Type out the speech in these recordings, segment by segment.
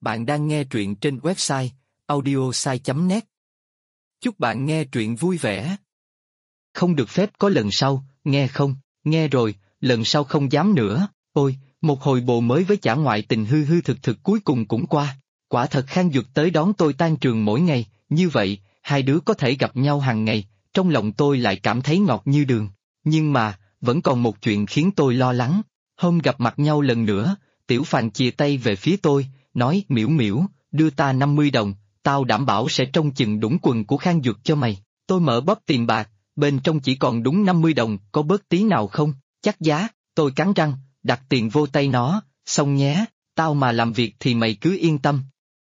Bạn đang nghe truyện trên website audiosai.net. Chúc bạn nghe truyện vui vẻ. Không được phép có lần sau, nghe không? Nghe rồi, lần sau không dám nữa. Ôi, một hồi bồ mới với chả ngoại tình hư hư thực thực cuối cùng cũng qua. Quả thật Khang Duật tới đón tôi tan trường mỗi ngày, như vậy, hai đứa có thể gặp nhau hàng ngày, trong lòng tôi lại cảm thấy ngọt như đường. Nhưng mà, vẫn còn một chuyện khiến tôi lo lắng. Hôm gặp mặt nhau lần nữa, Tiểu Phàn chìa tay về phía tôi, nói: Miễu Miễu, đưa ta 50 đồng, tao đảm bảo sẽ trông chừng đúng quần của Khang Duật cho mày. Tôi mở bóp tiền bạc, bên trong chỉ còn đúng 50 đồng, có bớt tí nào không? Chắc giá, tôi cắn răng, đặt tiền vô tay nó, xong nhé, tao mà làm việc thì mày cứ yên tâm.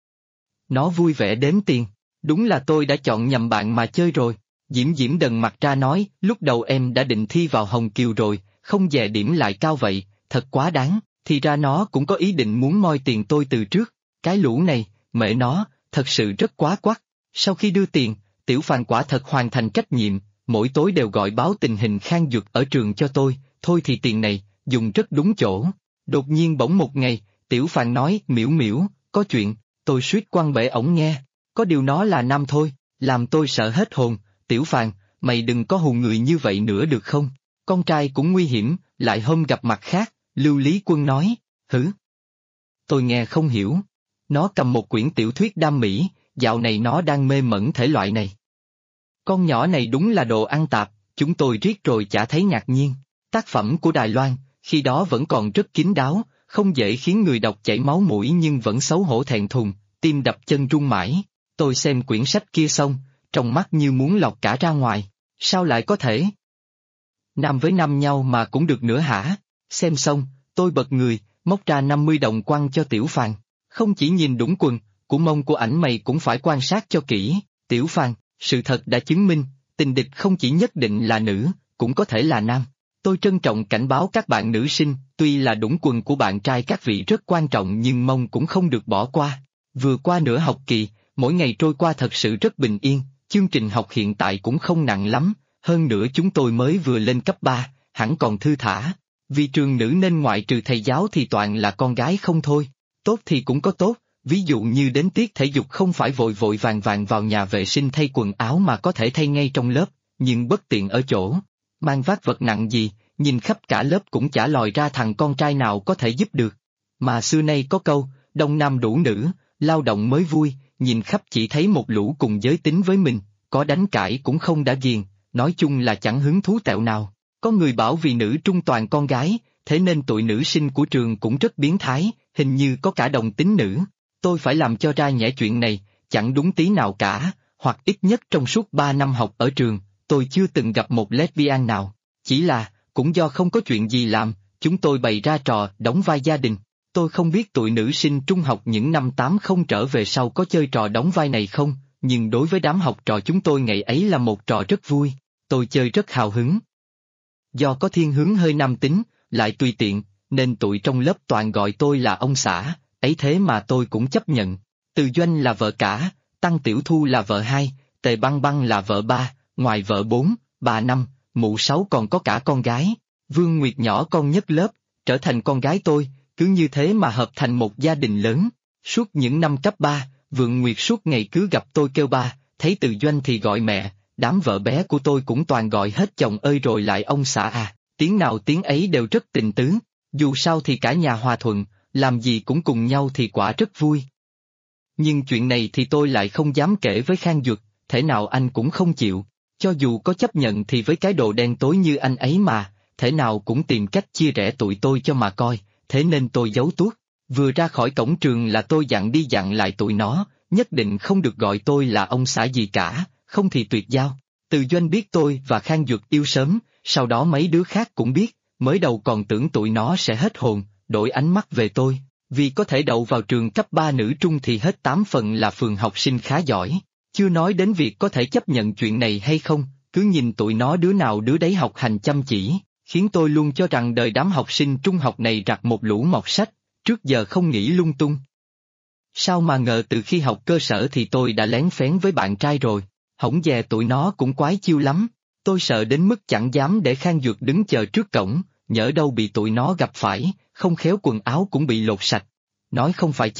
Nó vui vẻ đếm tiền, đúng là tôi đã chọn nhầm bạn mà chơi rồi. Diễm Diễm đần mặt ra nói: lúc đầu em đã định thi vào Hồng Kiều rồi, không dè điểm lại cao vậy, thật quá đáng. Thì ra nó cũng có ý định muốn moi tiền tôi từ trước. Cái lũ này, mẹ nó, thật sự rất quá quắt. Sau khi đưa tiền, Tiểu Phàn quả thật hoàn thành trách nhiệm, mỗi tối đều gọi báo tình hình Khang Duật ở trường cho tôi, thôi thì tiền này, dùng rất đúng chỗ. Đột nhiên bỗng một ngày, Tiểu Phàn nói: Miễu Miễu, có chuyện. Tôi suýt quăng bể ổng nghe, có điều nó là nam thôi, làm tôi sợ hết hồn. Tiểu Phàn, mày đừng có hù người như vậy nữa được không? Con trai cũng nguy hiểm, lại hôm gặp mặt khác. Lưu Lý Quân nói: hử? Tôi nghe không hiểu. Nó cầm một quyển tiểu thuyết đam mỹ, dạo này nó đang mê mẩn thể loại này. Con nhỏ này đúng là đồ ăn tạp, chúng tôi riết rồi chả thấy ngạc nhiên. Tác phẩm của Đài Loan, khi đó vẫn còn rất kín đáo, không dễ khiến người đọc chảy máu mũi nhưng vẫn xấu hổ thẹn thùng, tim đập chân run mãi. Tôi xem quyển sách kia xong, trong mắt như muốn lọt cả ra ngoài. Sao lại có thể? Nam với nam nhau mà cũng được nữa hả? Xem xong, tôi bật người, móc ra 50 đồng quăng cho Tiểu Phàn. Không chỉ nhìn đũng quần, của mông của ảnh mày cũng phải quan sát cho kỹ. Tiểu Phàn, sự thật đã chứng minh, tình địch không chỉ nhất định là nữ, cũng có thể là nam. Tôi trân trọng cảnh báo các bạn nữ sinh, tuy là đũng quần của bạn trai các vị rất quan trọng nhưng mông cũng không được bỏ qua. Vừa qua nửa học kỳ, mỗi ngày trôi qua thật sự rất bình yên, chương trình học hiện tại cũng không nặng lắm, hơn nữa chúng tôi mới vừa lên cấp 3, hẳn còn thư thả. Vì trường nữ nên ngoại trừ thầy giáo thì toàn là con gái không thôi. Tốt thì cũng có tốt, ví dụ như đến tiết thể dục không phải vội vội vàng vàng vào nhà vệ sinh thay quần áo mà có thể thay ngay trong lớp, nhưng bất tiện ở chỗ. Mang vác vật nặng gì, nhìn khắp cả lớp cũng chả lòi ra thằng con trai nào có thể giúp được. Mà xưa nay có câu, đông nam đủ nữ, lao động mới vui, nhìn khắp chỉ thấy một lũ cùng giới tính với mình, có đánh cãi cũng không đã ghiền, nói chung là chẳng hứng thú tẹo nào. Có người bảo vì nữ trung toàn con gái, thế nên tụi nữ sinh của trường cũng rất biến thái, hình như có cả đồng tính nữ. Tôi phải làm cho ra nhẽ chuyện này, chẳng đúng tí nào cả, hoặc ít nhất trong suốt 3 năm học ở trường, tôi chưa từng gặp một lesbian nào. Chỉ là, cũng do không có chuyện gì làm, chúng tôi bày ra trò đóng vai gia đình. Tôi không biết tụi nữ sinh trung học những năm 80 trở về sau có chơi trò đóng vai này không, nhưng đối với đám học trò chúng tôi ngày ấy là một trò rất vui. Tôi chơi rất hào hứng. Do có thiên hướng hơi nam tính, lại tùy tiện, nên tụi trong lớp toàn gọi tôi là ông xã, ấy thế mà tôi cũng chấp nhận. Từ Doanh là vợ cả, Tăng Tiểu Thu là vợ hai, Tề Băng Băng là vợ ba, ngoài vợ 4, bà 5, mụ 6 còn có cả con gái. Vương Nguyệt nhỏ con nhất lớp, trở thành con gái tôi, cứ như thế mà hợp thành một gia đình lớn. Suốt những năm cấp 3, Vương Nguyệt suốt ngày cứ gặp tôi kêu ba, thấy Từ Doanh thì gọi mẹ. Đám vợ bé của tôi cũng toàn gọi hết chồng ơi rồi lại ông xã à, tiếng nào tiếng ấy đều rất tình tứ, dù sao thì cả nhà hòa thuận, làm gì cũng cùng nhau thì quả rất vui. Nhưng chuyện này thì tôi lại không dám kể với Khang Duật, thể nào anh cũng không chịu, cho dù có chấp nhận thì với cái độ đen tối như anh ấy mà, thể nào cũng tìm cách chia rẽ tụi tôi cho mà coi, thế nên tôi giấu tuốt. Vừa ra khỏi cổng trường là tôi dặn đi dặn lại tụi nó, nhất định không được gọi tôi là ông xã gì cả. Không thì tuyệt giao. Từ Doanh biết tôi và Khang Duật yêu sớm, sau đó mấy đứa khác cũng biết, mới đầu còn tưởng tụi nó sẽ hết hồn, đổi ánh mắt về tôi, vì có thể đậu vào trường cấp 3 nữ trung thì hết 8 phần là phường học sinh khá giỏi, chưa nói đến việc có thể chấp nhận chuyện này hay không, cứ nhìn tụi nó đứa nào đứa đấy học hành chăm chỉ, khiến tôi luôn cho rằng đời đám học sinh trung học này rặt một lũ mọt sách, trước giờ không nghĩ lung tung. Sao mà ngờ từ khi học cơ sở thì tôi đã lén phén với bạn trai rồi. Hổng dè tụi nó cũng quái chiêu lắm, tôi sợ đến mức chẳng dám để Khang Duật đứng chờ trước cổng, nhỡ đâu bị tụi nó gặp phải, không khéo quần áo cũng bị lột sạch. Nói không phải chứ,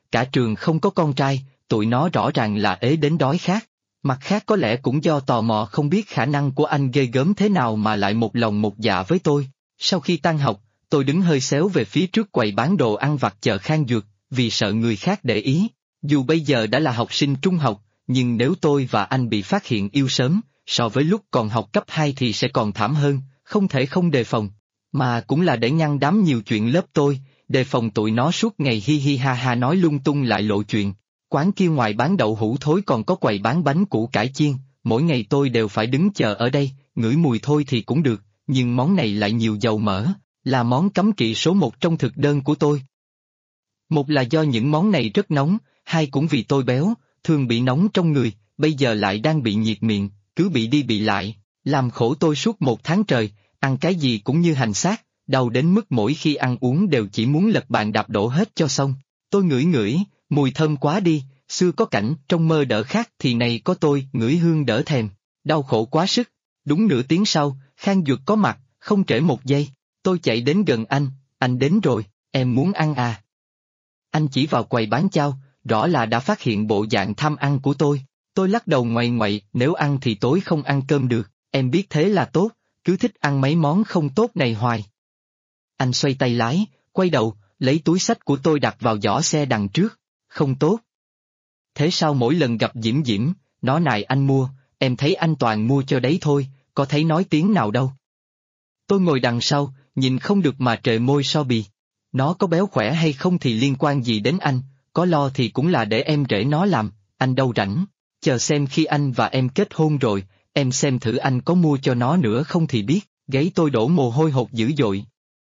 cả trường không có con trai, tụi nó rõ ràng là ế đến đói khát. Mặt khác có lẽ cũng do tò mò không biết khả năng của anh ghê gớm thế nào mà lại một lòng một dạ với tôi. Sau khi tan học, tôi đứng hơi xéo về phía trước quầy bán đồ ăn vặt chợ Khang Duật, vì sợ người khác để ý. Dù bây giờ đã là học sinh trung học, nhưng nếu tôi và anh bị phát hiện yêu sớm, so với lúc còn học cấp 2 thì sẽ còn thảm hơn, không thể không đề phòng. Mà cũng là để ngăn đám nhiều chuyện lớp tôi, đề phòng tụi nó suốt ngày hi hi ha ha nói lung tung lại lộ chuyện. Quán kia ngoài bán đậu hũ thối còn có quầy bán bánh củ cải chiên, mỗi ngày tôi đều phải đứng chờ ở đây, ngửi mùi thôi thì cũng được, nhưng món này lại nhiều dầu mỡ, là món cấm kỵ số 1 trong thực đơn của tôi. Một là do những món này rất nóng, hai cũng vì tôi béo, thường bị nóng trong người, bây giờ lại đang bị nhiệt miệng, cứ bị đi bị lại, làm khổ tôi suốt 1 tháng trời, ăn cái gì cũng như hành xác, đau đến mức mỗi khi ăn uống đều chỉ muốn lật bàn đạp đổ hết cho xong. Tôi ngửi ngửi, mùi thơm quá đi, xưa có cảnh trong mơ đỡ khát thì này có tôi ngửi hương đỡ thèm, đau khổ quá sức. Đúng nửa tiếng sau, Khang Duật có mặt, không trễ 1 giây, tôi chạy đến gần anh đến rồi, em muốn ăn à? Anh chỉ vào quầy bán chao, rõ là đã phát hiện bộ dạng tham ăn của tôi lắc đầu ngoại ngoại, nếu ăn thì tối không ăn cơm được, em biết thế là tốt, cứ thích ăn mấy món không tốt này hoài. Anh xoay tay lái, quay đầu, lấy túi xách của tôi đặt vào giỏ xe đằng trước, không tốt. Thế sao mỗi lần gặp Diễm Diễm, nó nài anh mua, em thấy anh toàn mua cho đấy thôi, có thấy nói tiếng nào đâu. Tôi ngồi đằng sau, nhìn không được mà trề môi so bì. Nó có béo khỏe hay không thì liên quan gì đến anh, có lo thì cũng là để em rể nó làm, anh đâu rảnh. Chờ xem khi anh và em kết hôn rồi, em xem thử anh có mua cho nó nữa không thì biết, gáy tôi đổ mồ hôi hột dữ dội.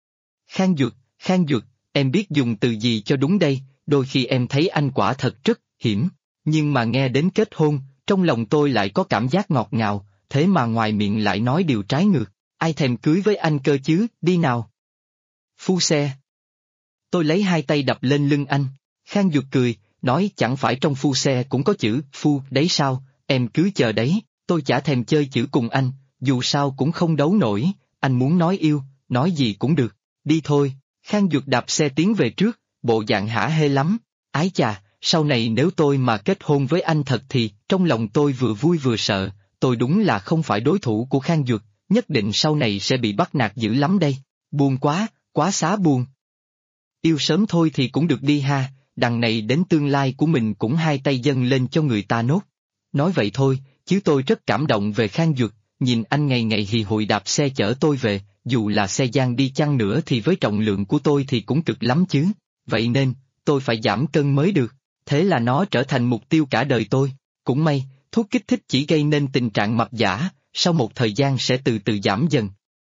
Khang Duật, em biết dùng từ gì cho đúng đây, đôi khi em thấy anh quả thật rất hiểm, nhưng mà nghe đến kết hôn, trong lòng tôi lại có cảm giác ngọt ngào, thế mà ngoài miệng lại nói điều trái ngược, ai thèm cưới với anh cơ chứ, đi nào. Phu xe. Tôi lấy 2 tay đập lên lưng anh, Khang Duật cười, nói chẳng phải trong phu xe cũng có chữ phu đấy sao, em cứ chờ đấy, tôi chả thèm chơi chữ cùng anh, dù sao cũng không đấu nổi, anh muốn nói yêu, nói gì cũng được, đi thôi. Khang Duật đạp xe tiến về trước, bộ dạng hả hê lắm, ái chà, sau này nếu tôi mà kết hôn với anh thật thì, trong lòng tôi vừa vui vừa sợ, tôi đúng là không phải đối thủ của Khang Duật, nhất định sau này sẽ bị bắt nạt dữ lắm đây, buồn quá, quá xá buồn. Yêu sớm thôi thì cũng được đi ha, đằng này đến tương lai của mình cũng 2 tay dâng lên cho người ta nốt. Nói vậy thôi, chứ tôi rất cảm động về Khang Duật, nhìn anh ngày ngày hì hụi đạp xe chở tôi về, dù là xe gian đi chăng nữa thì với trọng lượng của tôi thì cũng cực lắm chứ, vậy nên, tôi phải giảm cân mới được, thế là nó trở thành mục tiêu cả đời tôi, cũng may, thuốc kích thích chỉ gây nên tình trạng mập giả, sau một thời gian sẽ từ từ giảm dần.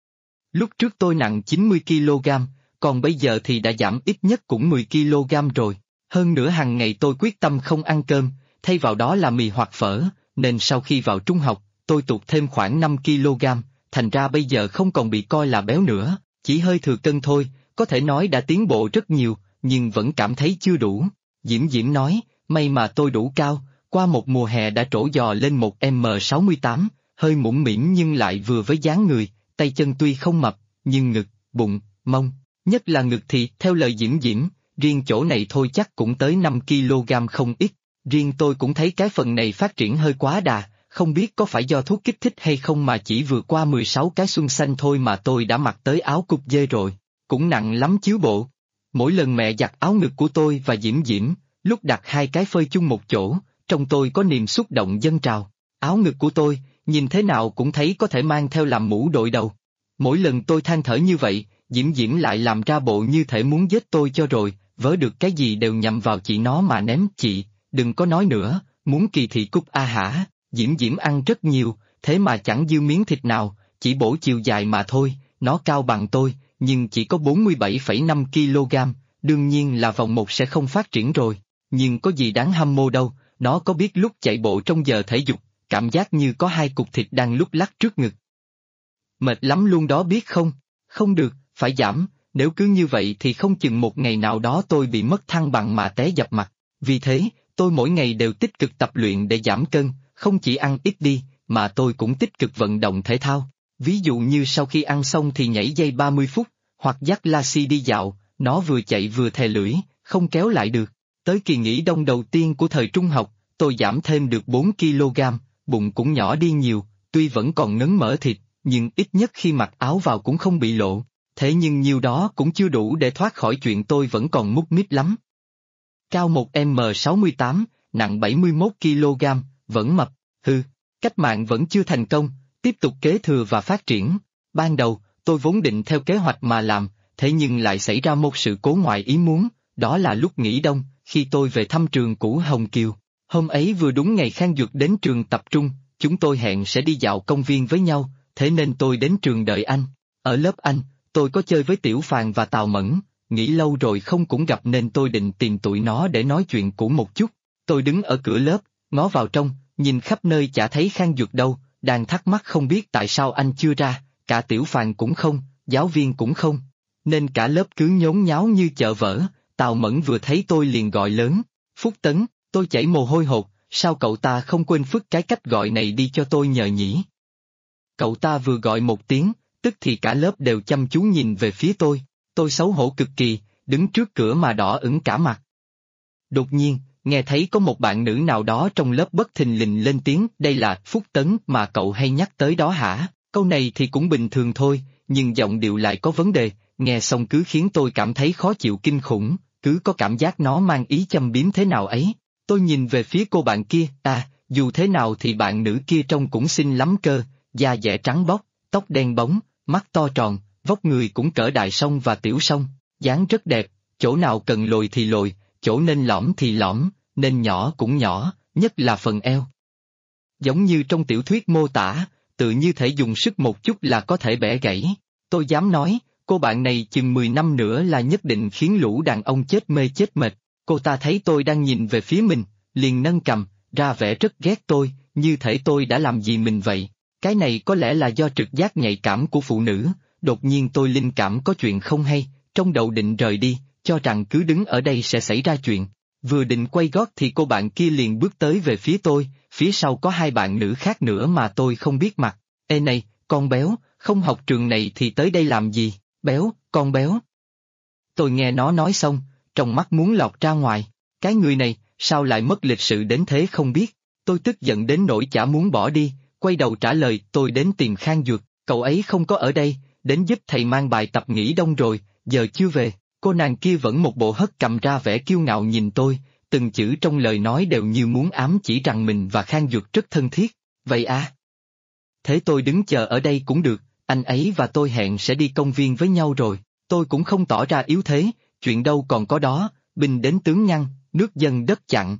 Lúc trước tôi nặng 90 kg, còn bây giờ thì đã giảm ít nhất cũng 10 kg rồi, hơn nữa hàng ngày tôi quyết tâm không ăn cơm, thay vào đó là mì hoặc phở, nên sau khi vào trung học, tôi tụt thêm khoảng 5 kg, thành ra bây giờ không còn bị coi là béo nữa, chỉ hơi thừa cân thôi, có thể nói đã tiến bộ rất nhiều, nhưng vẫn cảm thấy chưa đủ. Diễm Diễm nói, may mà tôi đủ cao, qua một mùa hè đã trổ giò lên một M68, hơi mũm mĩm nhưng lại vừa với dáng người, tay chân tuy không mập, nhưng ngực, bụng, mông, nhất là ngực thì, theo lời Diễm Diễm, riêng chỗ này thôi chắc cũng tới 5 kg không ít, riêng tôi cũng thấy cái phần này phát triển hơi quá đà, không biết có phải do thuốc kích thích hay không mà chỉ vừa qua 16 cái xuân xanh thôi mà tôi đã mặc tới áo cục dê rồi, cũng nặng lắm chứ bộ. Mỗi lần mẹ giặt áo ngực của tôi và Diễm Diễm, lúc đặt 2 cái phơi chung một chỗ, trong tôi có niềm xúc động dâng trào, áo ngực của tôi, nhìn thế nào cũng thấy có thể mang theo làm mũ đội đầu. Mỗi lần tôi than thở như vậy, Diễm Diễm lại làm ra bộ như thể muốn giết tôi cho rồi, vớ được cái gì đều nhằm vào chị nó mà ném. Chị, đừng có nói nữa, muốn kỳ thị cúc a hả, Diễm Diễm ăn rất nhiều, thế mà chẳng dư miếng thịt nào, chỉ bổ chiều dài mà thôi, nó cao bằng tôi, nhưng chỉ có 47,5 kg, đương nhiên là vòng 1 sẽ không phát triển rồi, nhưng có gì đáng hâm mộ đâu, nó có biết lúc chạy bộ trong giờ thể dục, cảm giác như có 2 cục thịt đang lúc lắc trước ngực. Mệt lắm luôn đó biết không? Không được, phải giảm, nếu cứ như vậy thì không chừng một ngày nào đó tôi bị mất thăng bằng mà té dập mặt. Vì thế, tôi mỗi ngày đều tích cực tập luyện để giảm cân, không chỉ ăn ít đi, mà tôi cũng tích cực vận động thể thao. Ví dụ như sau khi ăn xong thì nhảy dây 30 phút, hoặc dắt Lassie đi dạo, nó vừa chạy vừa thè lưỡi, không kéo lại được. Tới kỳ nghỉ đông đầu tiên của thời trung học, tôi giảm thêm được 4 kg, bụng cũng nhỏ đi nhiều, tuy vẫn còn ngấn mỡ thịt, nhưng ít nhất khi mặc áo vào cũng không bị lộ. Thế nhưng nhiều đó cũng chưa đủ để thoát khỏi chuyện tôi vẫn còn mút míp lắm. Cao 1m68, nặng 71 kg, vẫn mập, cách mạng vẫn chưa thành công, tiếp tục kế thừa và phát triển. Ban đầu, tôi vốn định theo kế hoạch mà làm, thế nhưng lại xảy ra một sự cố ngoài ý muốn, đó là lúc nghỉ đông, khi tôi về thăm trường cũ Hồng Kiều. Hôm ấy vừa đúng ngày Khang Duật đến trường tập trung, chúng tôi hẹn sẽ đi dạo công viên với nhau, thế nên tôi đến trường đợi anh. Ở lớp anh, tôi có chơi với Tiểu Phàn và Tào Mẫn, nghĩ lâu rồi không cũng gặp nên tôi định tìm tụi nó để nói chuyện cũ một chút. Tôi đứng ở cửa lớp, ngó vào trong, nhìn khắp nơi chả thấy Khang Duật đâu, đang thắc mắc không biết tại sao anh chưa ra, cả Tiểu Phàn cũng không, giáo viên cũng không, nên cả lớp cứ nhốn nháo như chợ vỡ. Tào Mẫn vừa thấy tôi liền gọi lớn, Phúc Tấn, tôi chảy mồ hôi hột, sao cậu ta không quên phức cái cách gọi này đi cho tôi nhờ nhỉ? Cậu ta vừa gọi một tiếng, tức thì cả lớp đều chăm chú nhìn về phía tôi xấu hổ cực kỳ, đứng trước cửa mà đỏ ửng cả mặt. Đột nhiên, nghe thấy có một bạn nữ nào đó trong lớp bất thình lình lên tiếng, đây là Phúc Tấn mà cậu hay nhắc tới đó hả? Câu này thì cũng bình thường thôi, nhưng giọng điệu lại có vấn đề, nghe xong cứ khiến tôi cảm thấy khó chịu kinh khủng, cứ có cảm giác nó mang ý châm biếm thế nào ấy. Tôi nhìn về phía cô bạn kia, dù thế nào thì bạn nữ kia trông cũng xinh lắm cơ, da dẻ trắng bóc, tóc đen bóng, mắt to tròn, vóc người cũng cỡ Đại Song và Tiểu Song, dáng rất đẹp, chỗ nào cần lồi thì lồi, chỗ nên lõm thì lõm, nên nhỏ cũng nhỏ, nhất là phần eo. Giống như trong tiểu thuyết mô tả, tự như thể dùng sức một chút là có thể bẻ gãy. Tôi dám nói, cô bạn này chừng 10 năm nữa là nhất định khiến lũ đàn ông chết mê chết mệt. Cô ta thấy tôi đang nhìn về phía mình, liền nâng cằm, ra vẻ rất ghét tôi, như thể tôi đã làm gì mình vậy. Cái này có lẽ là do trực giác nhạy cảm của phụ nữ, đột nhiên tôi linh cảm có chuyện không hay, trong đầu định rời đi, cho rằng cứ đứng ở đây sẽ xảy ra chuyện. Vừa định quay gót thì cô bạn kia liền bước tới về phía tôi, phía sau có hai bạn nữ khác nữa mà tôi không biết mặt. Ê này, con béo, không học trường này thì tới đây làm gì? Béo, con béo. Tôi nghe nó nói xong, trong mắt muốn lọt ra ngoài, cái người này, sao lại mất lịch sự đến thế không biết. Tôi tức giận đến nỗi chả muốn bỏ đi, quay đầu trả lời tôi đến tìm Khang Duật, cậu ấy không có ở đây, đến giúp thầy mang bài tập nghỉ đông rồi, giờ chưa về. Cô nàng kia vẫn một bộ hất cằm ra vẻ kiêu ngạo nhìn tôi, từng chữ trong lời nói đều như muốn ám chỉ rằng mình và Khang Duật rất thân thiết. Vậy à? Thế tôi đứng chờ ở đây cũng được, anh ấy và tôi hẹn sẽ đi công viên với nhau rồi. Tôi cũng không tỏ ra yếu thế, chuyện đâu còn có đó, binh đến tướng ngăn, nước dâng đất chặn.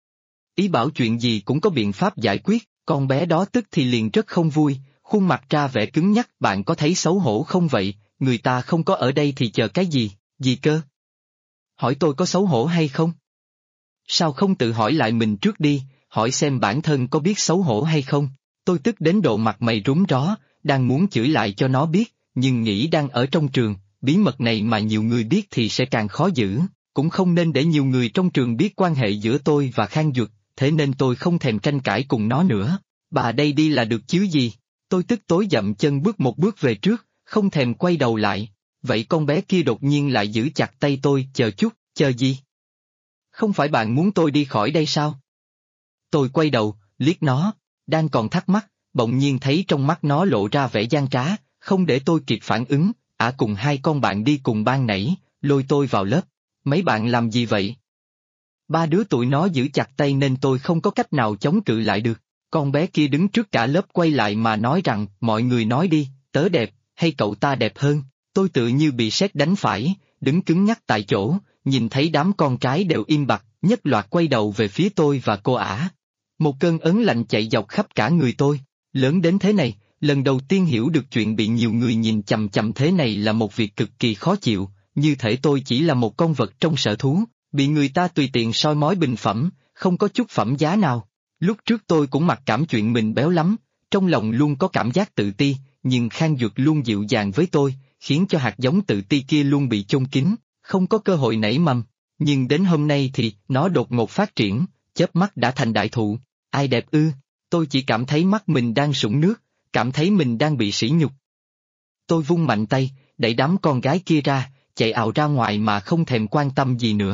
Ý bảo chuyện gì cũng có biện pháp giải quyết, con bé đó tức thì liền rất không vui, khuôn mặt ra vẻ cứng nhắc. Bạn có thấy xấu hổ không vậy, người ta không có ở đây thì chờ cái gì cơ? Hỏi tôi có xấu hổ hay không? Sao không tự hỏi lại mình trước đi, hỏi xem bản thân có biết xấu hổ hay không? Tôi tức đến độ mặt mày rúng ró, đang muốn chửi lại cho nó biết, nhưng nghĩ đang ở trong trường, bí mật này mà nhiều người biết thì sẽ càng khó giữ, cũng không nên để nhiều người trong trường biết quan hệ giữa tôi và Khang Duật, thế nên tôi không thèm tranh cãi cùng nó nữa. Bà đây đi là được chứ gì? Tôi tức tối dậm chân bước một bước về trước, không thèm quay đầu lại. Vậy con bé kia đột nhiên lại giữ chặt tay tôi, chờ chút, chờ gì? Không phải bạn muốn tôi đi khỏi đây sao? Tôi quay đầu, liếc nó, đang còn thắc mắc, bỗng nhiên thấy trong mắt nó lộ ra vẻ gian trá, không để tôi kịp phản ứng, cùng hai con bạn đi cùng ban nãy, lôi tôi vào lớp. Mấy bạn làm gì vậy? Ba đứa tụi nó giữ chặt tay nên tôi không có cách nào chống cự lại được. Con bé kia đứng trước cả lớp quay lại mà nói rằng, mọi người nói đi, tớ đẹp, hay cậu ta đẹp hơn? Tôi tự như bị sét đánh phải, đứng cứng nhắc tại chỗ, nhìn thấy đám con cái đều im bặt, nhất loạt quay đầu về phía tôi và cô ả. Một cơn ớn lạnh chạy dọc khắp cả người tôi, lớn đến thế này, lần đầu tiên hiểu được chuyện bị nhiều người nhìn chằm chằm thế này là một việc cực kỳ khó chịu, như thể tôi chỉ là một con vật trong sở thú, bị người ta tùy tiện soi mói bình phẩm, không có chút phẩm giá nào. Lúc trước tôi cũng mặc cảm chuyện mình béo lắm, trong lòng luôn có cảm giác tự ti, nhưng Khang Duật luôn dịu dàng với tôi, khiến cho hạt giống tự ti kia luôn bị chôn kín, không có cơ hội nảy mầm. Nhưng đến hôm nay thì nó đột ngột phát triển, chớp mắt đã thành đại thụ. Ai đẹp ư? Tôi chỉ cảm thấy mắt mình đang sũng nước, cảm thấy mình đang bị sỉ nhục. Tôi vung mạnh tay, đẩy đám con gái kia ra, chạy ào ra ngoài mà không thèm quan tâm gì nữa.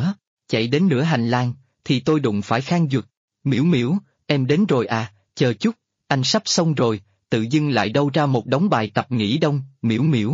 chạy đến nửa hành lang, thì tôi đụng phải Khang Duật. Miễu Miễu, em đến rồi à, chờ chút, anh sắp xong rồi, tự dưng lại đâu ra một đống bài tập nghỉ đông, Miễu Miễu.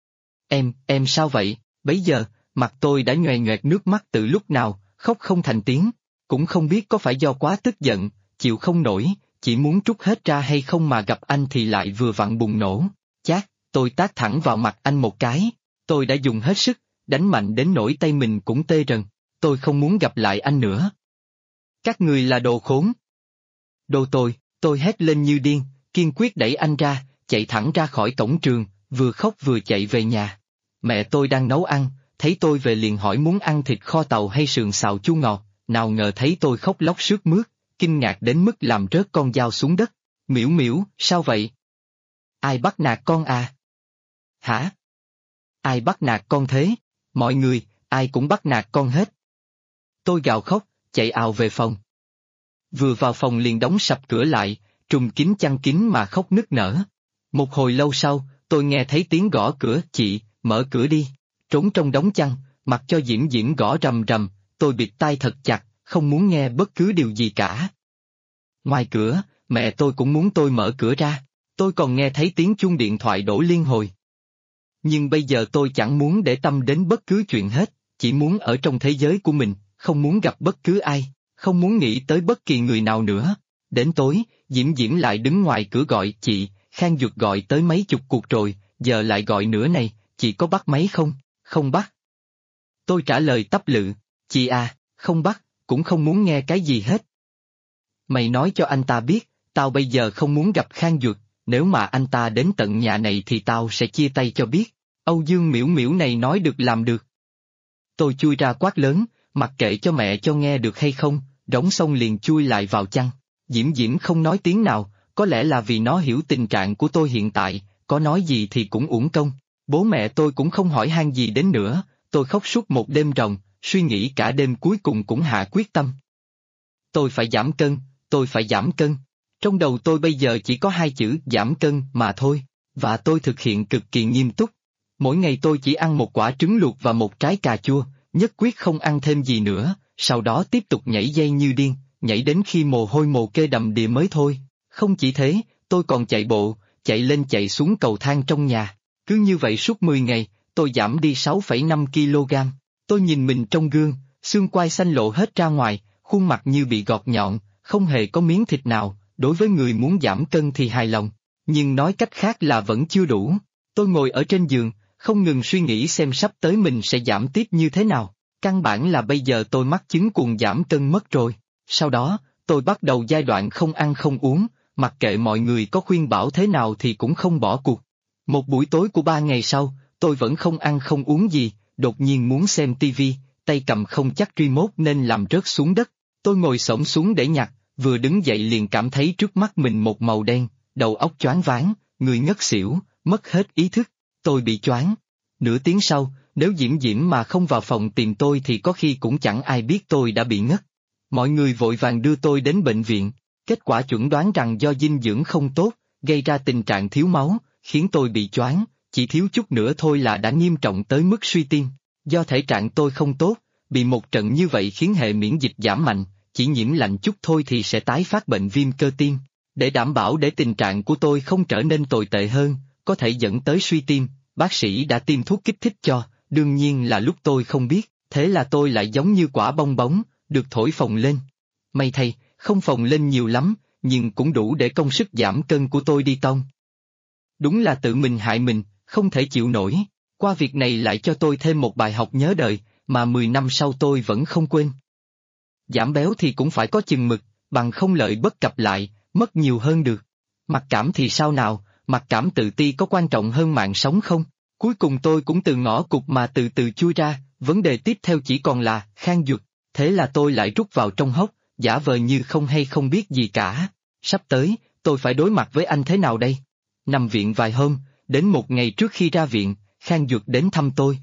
Em sao vậy, bấy giờ, mặt tôi đã nhòe nhoẹt nước mắt từ lúc nào, khóc không thành tiếng, cũng không biết có phải do quá tức giận, chịu không nổi, chỉ muốn trút hết ra hay không mà gặp anh thì lại vừa vặn bùng nổ. Chát, tôi tát thẳng vào mặt anh một cái, tôi đã dùng hết sức, đánh mạnh đến nỗi tay mình cũng tê rần, tôi không muốn gặp lại anh nữa. Các người là đồ khốn. Đồ tôi hét lên như điên, kiên quyết đẩy anh ra, chạy thẳng ra khỏi cổng trường, vừa khóc vừa chạy về nhà. Mẹ tôi đang nấu ăn, thấy tôi về liền hỏi muốn ăn thịt kho tàu hay sườn xào chua ngọt, nào ngờ thấy tôi khóc lóc sướt mướt, kinh ngạc đến mức làm rớt con dao xuống đất. Miễu Miễu, sao vậy? Ai bắt nạt con à? Hả? Ai bắt nạt con thế? Mọi người, ai cũng bắt nạt con hết. Tôi gào khóc, chạy ào về phòng. Vừa vào phòng liền đóng sập cửa lại, trùm kín chăn kín mà khóc nức nở. Một hồi lâu sau, tôi nghe thấy tiếng gõ cửa, chị, mở cửa đi. Trốn trong đống chăn, mặc cho Diễm Diễm gõ rầm rầm, tôi bịt tai thật chặt, không muốn nghe bất cứ điều gì cả. Ngoài cửa, mẹ tôi cũng muốn tôi mở cửa ra, tôi còn nghe thấy tiếng chuông điện thoại đổ liên hồi. Nhưng bây giờ tôi chẳng muốn để tâm đến bất cứ chuyện hết, chỉ muốn ở trong thế giới của mình, không muốn gặp bất cứ ai, không muốn nghĩ tới bất kỳ người nào nữa. Đến tối, Diễm Diễm lại đứng ngoài cửa gọi chị, Khang Duật gọi tới mấy chục cuộc rồi, giờ lại gọi nữa này, chị có bắt máy không? Không bắt. Tôi trả lời tấp lự, chị à, không bắt, cũng không muốn nghe cái gì hết. Mày nói cho anh ta biết, tao bây giờ không muốn gặp Khang Duật, nếu mà anh ta đến tận nhà này thì tao sẽ chia tay cho biết. Âu Dương Miễu Miễu này nói được làm được. Tôi chui ra quát lớn, mặc kệ cho mẹ cho nghe được hay không, rống xong liền chui lại vào chăn. Diễm Diễm không nói tiếng nào, có lẽ là vì nó hiểu tình trạng của tôi hiện tại, có nói gì thì cũng uổng công. Bố mẹ tôi cũng không hỏi han gì đến nữa, tôi khóc suốt một đêm ròng, suy nghĩ cả đêm cuối cùng cũng hạ quyết tâm. Tôi phải giảm cân, tôi phải giảm cân. Trong đầu tôi bây giờ chỉ có hai chữ giảm cân mà thôi, và tôi thực hiện cực kỳ nghiêm túc. Mỗi ngày tôi chỉ ăn một quả trứng luộc và một trái cà chua, nhất quyết không ăn thêm gì nữa, sau đó tiếp tục nhảy dây như điên, nhảy đến khi mồ hôi mồ kê đầm đìa mới thôi. Không chỉ thế, tôi còn chạy bộ, chạy lên chạy xuống cầu thang trong nhà. Cứ như vậy suốt 10 ngày, tôi giảm đi 6,5 kg. Tôi nhìn mình trong gương, xương quai xanh lộ hết ra ngoài, khuôn mặt như bị gọt nhọn, không hề có miếng thịt nào. Đối với người muốn giảm cân thì hài lòng, nhưng nói cách khác là vẫn chưa đủ. Tôi ngồi ở trên giường, không ngừng suy nghĩ xem sắp tới mình sẽ giảm tiếp như thế nào. Căn bản là bây giờ tôi mắc chứng cuồng giảm cân mất rồi. Sau đó, tôi bắt đầu giai đoạn không ăn không uống, mặc kệ mọi người có khuyên bảo thế nào thì cũng không bỏ cuộc. Một buổi tối của 3 ngày sau, tôi vẫn không ăn không uống gì, đột nhiên muốn xem tivi, tay cầm không chắc remote nên làm rớt xuống đất. Tôi ngồi xổm xuống để nhặt, vừa đứng dậy liền cảm thấy trước mắt mình một màu đen, đầu óc choáng váng, người ngất xỉu, mất hết ý thức. Tôi bị choáng. Nửa tiếng sau, nếu Diễm Diễm mà không vào phòng tìm tôi thì có khi cũng chẳng ai biết tôi đã bị ngất. Mọi người vội vàng đưa tôi đến bệnh viện, kết quả chuẩn đoán rằng do dinh dưỡng không tốt, gây ra tình trạng thiếu máu, khiến tôi bị choáng, chỉ thiếu chút nữa thôi là đã nghiêm trọng tới mức suy tim. Do thể trạng tôi không tốt, bị một trận như vậy khiến hệ miễn dịch giảm mạnh, chỉ nhiễm lạnh chút thôi thì sẽ tái phát bệnh viêm cơ tim. Để đảm bảo để tình trạng của tôi không trở nên tồi tệ hơn, có thể dẫn tới suy tim, bác sĩ đã tiêm thuốc kích thích cho, đương nhiên là lúc tôi không biết, thế là tôi lại giống như quả bong bóng, được thổi phồng lên. May thay, không phồng lên nhiều lắm, nhưng cũng đủ để công sức giảm cân của tôi đi tông. Đúng là tự mình hại mình, không thể chịu nổi. Qua việc này lại cho tôi thêm một bài học nhớ đời, mà 10 năm sau tôi vẫn không quên. Giảm béo thì cũng phải có chừng mực, bằng không lợi bất cập lại, mất nhiều hơn được. Mặc cảm thì sao nào, mặc cảm tự ti có quan trọng hơn mạng sống không? Cuối cùng tôi cũng từ ngõ cụt mà từ từ chui ra, vấn đề tiếp theo chỉ còn là Khang Duật. Thế là tôi lại rút vào trong hốc, giả vờ như không hay không biết gì cả. Sắp tới, tôi phải đối mặt với anh thế nào đây? Nằm viện vài hôm, đến một ngày trước khi ra viện, Khang Duật đến thăm tôi.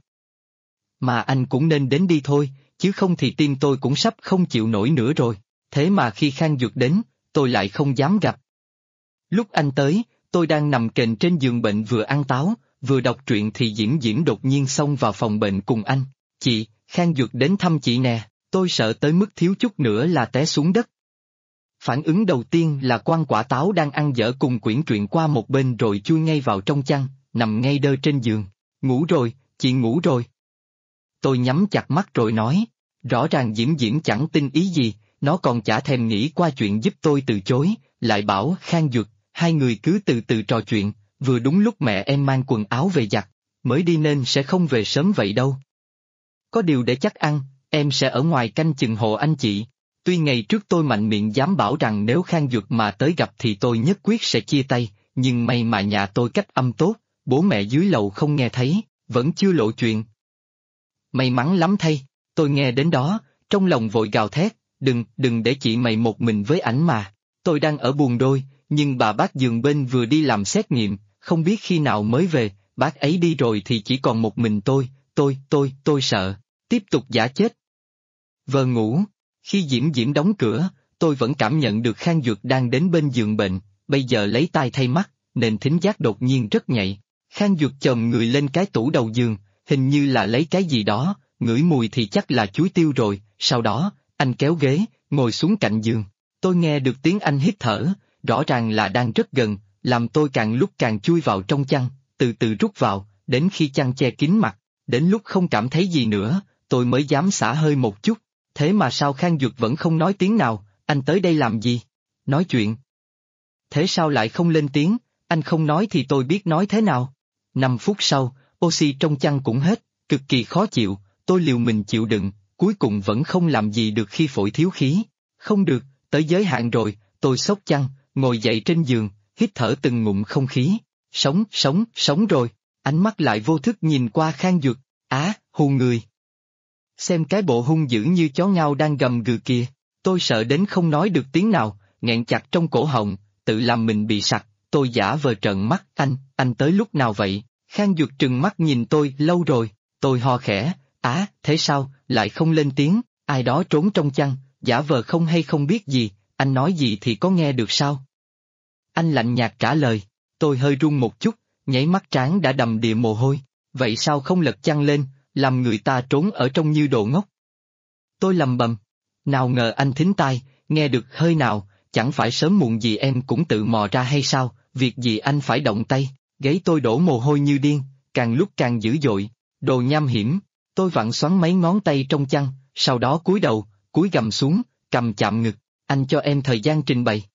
Mà anh cũng nên đến đi thôi, chứ không thì tim tôi cũng sắp không chịu nổi nữa rồi. Thế mà khi Khang Duật đến, tôi lại không dám gặp. Lúc anh tới, tôi đang nằm kềnh trên giường bệnh vừa ăn táo, vừa đọc truyện thì Diễm Diễm đột nhiên xông vào phòng bệnh cùng anh. Chị, Khang Duật đến thăm chị nè. Tôi sợ tới mức thiếu chút nữa là té xuống đất. Phản ứng đầu tiên là quăng quả táo đang ăn dở cùng quyển truyện qua một bên rồi chui ngay vào trong chăn, nằm ngay đơ trên giường. Ngủ rồi, chị ngủ rồi. Tôi nhắm chặt mắt rồi nói, rõ ràng Diễm Diễm chẳng tin ý gì, nó còn chả thèm nghĩ qua chuyện giúp tôi từ chối, lại bảo Khang Duật, hai người cứ từ từ trò chuyện, vừa đúng lúc mẹ em mang quần áo về giặt, mới đi nên sẽ không về sớm vậy đâu. Có điều để chắc ăn, em sẽ ở ngoài canh chừng hộ anh chị. Tuy ngày trước tôi mạnh miệng dám bảo rằng nếu Khang Duật mà tới gặp thì tôi nhất quyết sẽ chia tay, nhưng may mà nhà tôi cách âm tốt, bố mẹ dưới lầu không nghe thấy, vẫn chưa lộ chuyện. May mắn lắm thay, tôi nghe đến đó, trong lòng vội gào thét, đừng để chị mày một mình với ảnh mà. Tôi đang ở buồng đôi, nhưng bà bác giường bên vừa đi làm xét nghiệm, không biết khi nào mới về, bác ấy đi rồi thì chỉ còn một mình tôi sợ, tiếp tục giả chết. Vờ ngủ, khi Diễm Diễm đóng cửa, tôi vẫn cảm nhận được Khang Duật đang đến bên giường bệnh, bây giờ lấy tai thay mắt, nên thính giác đột nhiên rất nhạy. Khang Duật chồm người lên cái tủ đầu giường, hình như là lấy cái gì đó, ngửi mùi thì chắc là chuối tiêu rồi, sau đó, anh kéo ghế, ngồi xuống cạnh giường. Tôi nghe được tiếng anh hít thở, rõ ràng là đang rất gần, làm tôi càng lúc càng chui vào trong chăn, từ từ rút vào, đến khi chăn che kín mặt, đến lúc không cảm thấy gì nữa, tôi mới dám xả hơi một chút. Thế mà sao Khang Duật vẫn không nói tiếng nào, anh tới đây làm gì? Nói chuyện. Thế sao lại không lên tiếng, anh không nói thì tôi biết nói thế nào? 5 phút sau, oxy trong chăn cũng hết, cực kỳ khó chịu, tôi liều mình chịu đựng, cuối cùng vẫn không làm gì được khi phổi thiếu khí. Không được, tới giới hạn rồi, tôi xốc chăn, ngồi dậy trên giường, hít thở từng ngụm không khí. Sống rồi, ánh mắt lại vô thức nhìn qua Khang Duật, hù người. Xem cái bộ hung dữ như chó ngao đang gầm gừ kìa, tôi sợ đến không nói được tiếng nào, nghẹn chặt trong cổ họng, tự làm mình bị sặc, tôi giả vờ trợn mắt, anh tới lúc nào vậy? Khang Duật trừng mắt nhìn tôi, lâu rồi, tôi ho khẽ, thế sao, lại không lên tiếng, ai đó trốn trong chăn, giả vờ không hay không biết gì, anh nói gì thì có nghe được sao? Anh lạnh nhạt trả lời, tôi hơi run một chút, nháy mắt trán đã đầm đìa mồ hôi, vậy sao không lật chăn lên, làm người ta trốn ở trong như đồ ngốc? Tôi lầm bầm, nào ngờ anh thính tai, nghe được hơi nào, chẳng phải sớm muộn gì em cũng tự mò ra hay sao, việc gì anh phải động tay, gáy tôi đổ mồ hôi như điên, càng lúc càng dữ dội, đồ nham hiểm, tôi vặn xoắn mấy ngón tay trong chăn, sau đó cúi đầu, cúi gằm xuống, cầm chạm ngực, anh cho em thời gian trình bày.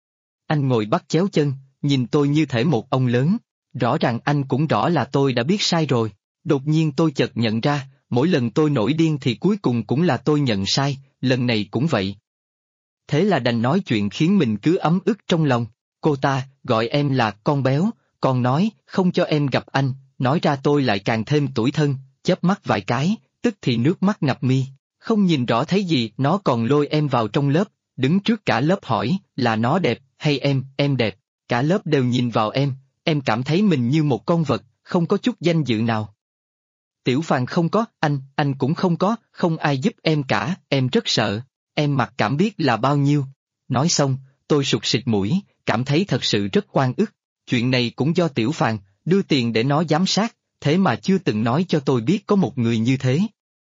Anh ngồi bắt chéo chân, nhìn tôi như thể một ông lớn, rõ ràng anh cũng rõ là tôi đã biết sai rồi. Đột nhiên tôi chợt nhận ra, mỗi lần tôi nổi điên thì cuối cùng cũng là tôi nhận sai, lần này cũng vậy. Thế là đành nói chuyện khiến mình cứ ấm ức trong lòng. Cô ta gọi em là con béo, còn nói không cho em gặp anh, nói ra tôi lại càng thêm tủi thân, chớp mắt vài cái, tức thì nước mắt ngập mi. Không nhìn rõ thấy gì, nó còn lôi em vào trong lớp, đứng trước cả lớp hỏi là nó đẹp hay em đẹp. Cả lớp đều nhìn vào em cảm thấy mình như một con vật, không có chút danh dự nào. Tiểu Phàn không có, anh cũng không có, không ai giúp em cả, em rất sợ, em mặc cảm biết là bao nhiêu. Nói xong, tôi sụt sịt mũi, cảm thấy thật sự rất oan ức, chuyện này cũng do Tiểu Phàn, đưa tiền để nó giám sát, thế mà chưa từng nói cho tôi biết có một người như thế.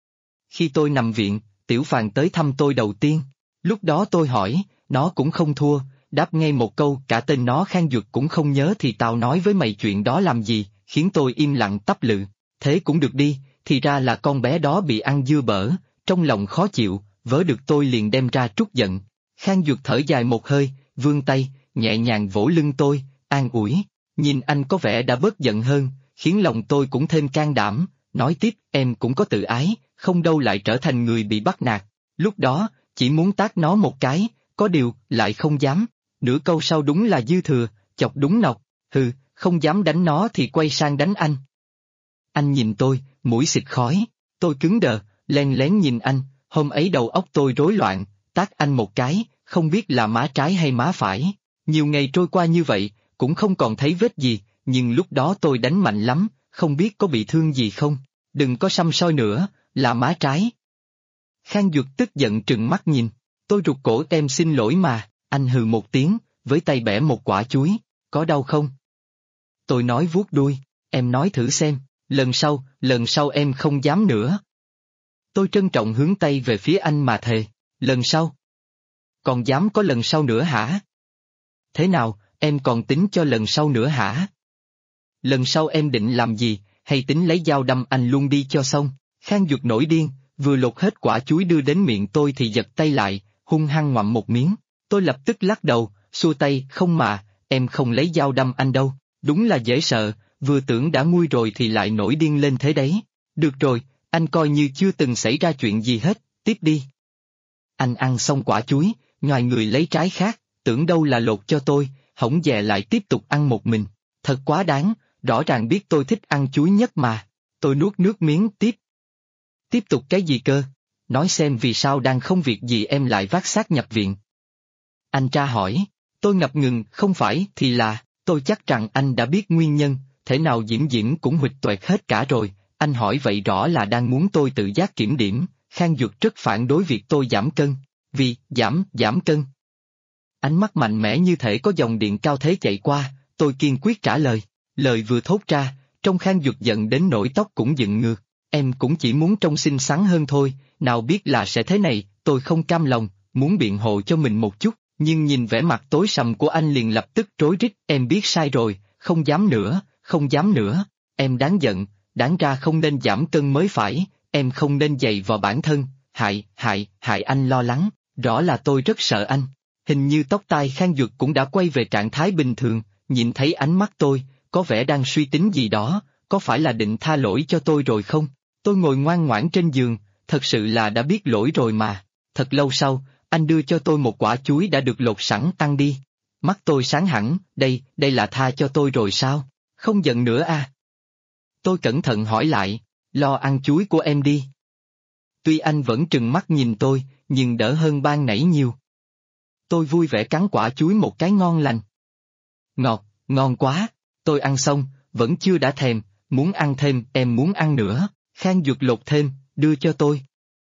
Khi tôi nằm viện, Tiểu Phàn tới thăm tôi đầu tiên, lúc đó tôi hỏi, nó cũng không thua, đáp ngay một câu cả tên nó Khang Duật cũng không nhớ thì tao nói với mày chuyện đó làm gì, khiến tôi im lặng tắp lự. Thế cũng được đi, thì ra là con bé đó bị ăn dưa bở, trong lòng khó chịu, vớ được tôi liền đem ra trút giận. Khang Duật thở dài một hơi, vươn tay, nhẹ nhàng vỗ lưng tôi, an ủi, nhìn anh có vẻ đã bớt giận hơn, khiến lòng tôi cũng thêm can đảm, nói tiếp em cũng có tự ái, không đâu lại trở thành người bị bắt nạt. Lúc đó, chỉ muốn tát nó một cái, có điều, lại không dám, nửa câu sau đúng là dư thừa, chọc đúng nọc, không dám đánh nó thì quay sang đánh anh. Anh nhìn tôi, mũi xịt khói, tôi cứng đờ, len lén nhìn anh, hôm ấy đầu óc tôi rối loạn, tát anh một cái, không biết là má trái hay má phải. Nhiều ngày trôi qua như vậy, cũng không còn thấy vết gì, nhưng lúc đó tôi đánh mạnh lắm, không biết có bị thương gì không, đừng có săm soi nữa, là má trái. Khang Duật tức giận trừng mắt nhìn, tôi rụt cổ em xin lỗi mà, anh hừ một tiếng, với tay bẻ một quả chuối, có đau không? Tôi nói vuốt đuôi, em nói thử xem, lần sau em không dám nữa. Tôi trân trọng hướng tay về phía anh mà thề. Lần sau? Còn dám có lần sau nữa hả? Thế nào, em còn tính cho lần sau nữa hả? Lần sau em định làm gì, hay tính lấy dao đâm anh luôn đi cho xong? Khang Duật nổi điên, vừa lột hết quả chuối đưa đến miệng tôi thì giật tay lại, hung hăng ngoạm một miếng. Tôi lập tức lắc đầu, xua tay, không mà, em không lấy dao đâm anh đâu, đúng là dễ sợ, vừa tưởng đã nguôi rồi thì lại nổi điên lên thế đấy. Được rồi, anh coi như chưa từng xảy ra chuyện gì hết, tiếp đi. Anh ăn xong quả chuối, nhoài người lấy trái khác, tưởng đâu là lột cho tôi, hổng dè lại tiếp tục ăn một mình. Thật quá đáng, rõ ràng biết tôi thích ăn chuối nhất mà. Tôi nuốt nước miếng tiếp. Tiếp tục cái gì cơ? Nói xem vì sao đang không việc gì em lại vác xác nhập viện. Anh tra hỏi, tôi ngập ngừng, không phải thì là, tôi chắc rằng anh đã biết nguyên nhân, thể nào Diễm Diễm cũng huỵch toẹt hết cả rồi, anh hỏi vậy rõ là đang muốn tôi tự giác kiểm điểm. Khang Duật rất phản đối việc tôi giảm cân. Vì, giảm cân. Ánh mắt mạnh mẽ như thể có dòng điện cao thế chạy qua, tôi kiên quyết trả lời. Lời vừa thốt ra, trong Khang Duật giận đến nỗi tóc cũng dựng ngược. Em cũng chỉ muốn trông xinh xắn hơn thôi, nào biết là sẽ thế này, tôi không cam lòng, muốn biện hộ cho mình một chút, nhưng nhìn vẻ mặt tối sầm của anh liền lập tức rối rít. Em biết sai rồi, không dám nữa, không dám nữa, em đáng giận, đáng ra không nên giảm cân mới phải, em không nên dày vào bản thân, hại anh lo lắng, rõ là tôi rất sợ anh. Hình như tóc tai Khang Duật cũng đã quay về trạng thái bình thường, nhìn thấy ánh mắt tôi, có vẻ đang suy tính gì đó, có phải là định tha lỗi cho tôi rồi không? Tôi ngồi ngoan ngoãn trên giường, thật sự là đã biết lỗi rồi mà. Thật lâu sau, anh đưa cho tôi một quả chuối đã được lột sẵn ăn đi. Mắt tôi sáng hẳn, đây là tha cho tôi rồi sao? Không giận nữa à? Tôi cẩn thận hỏi lại, lo ăn chuối của em đi. Tuy anh vẫn trừng mắt nhìn tôi, nhưng đỡ hơn ban nãy nhiều. Tôi vui vẻ cắn quả chuối một cái ngon lành. Ngọt, ngon quá, tôi ăn xong, vẫn chưa đã thèm, muốn ăn thêm, em muốn ăn nữa, Khang Duật lột thêm, đưa cho tôi.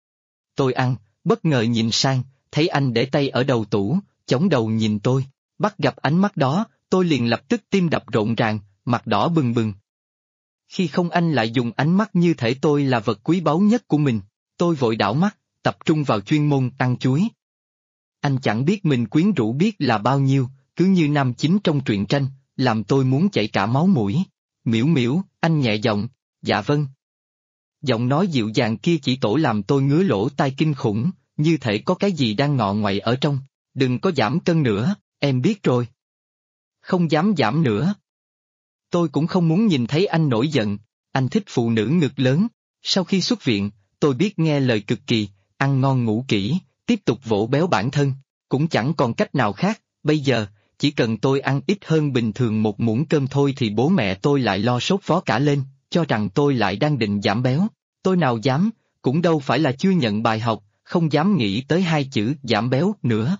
Tôi ăn, bất ngờ nhìn sang, thấy anh để tay ở đầu tủ, chống đầu nhìn tôi, bắt gặp ánh mắt đó, tôi liền lập tức tim đập rộn ràng, mặt đỏ bừng bừng. Khi không anh lại dùng ánh mắt như thể tôi là vật quý báu nhất của mình, tôi vội đảo mắt, tập trung vào chuyên môn ăn chuối. Anh chẳng biết mình quyến rũ biết là bao nhiêu, cứ như nam chính trong truyện tranh, làm tôi muốn chảy cả máu mũi. Miễu miễu, anh nhẹ giọng, dạ vâng. Giọng nói dịu dàng kia chỉ tổ làm tôi ngứa lỗ tai kinh khủng, như thể có cái gì đang ngọ ngoại ở trong. Đừng có giảm cân nữa, em biết rồi. Không dám giảm nữa. Tôi cũng không muốn nhìn thấy anh nổi giận, anh thích phụ nữ ngực lớn. Sau khi xuất viện, tôi biết nghe lời cực kỳ, ăn ngon ngủ kỹ, tiếp tục vỗ béo bản thân, cũng chẳng còn cách nào khác, bây giờ, chỉ cần tôi ăn ít hơn bình thường một muỗng cơm thôi thì bố mẹ tôi lại lo sốt vó cả lên, cho rằng tôi lại đang định giảm béo. Tôi nào dám, cũng đâu phải là chưa nhận bài học, không dám nghĩ tới hai chữ giảm béo nữa.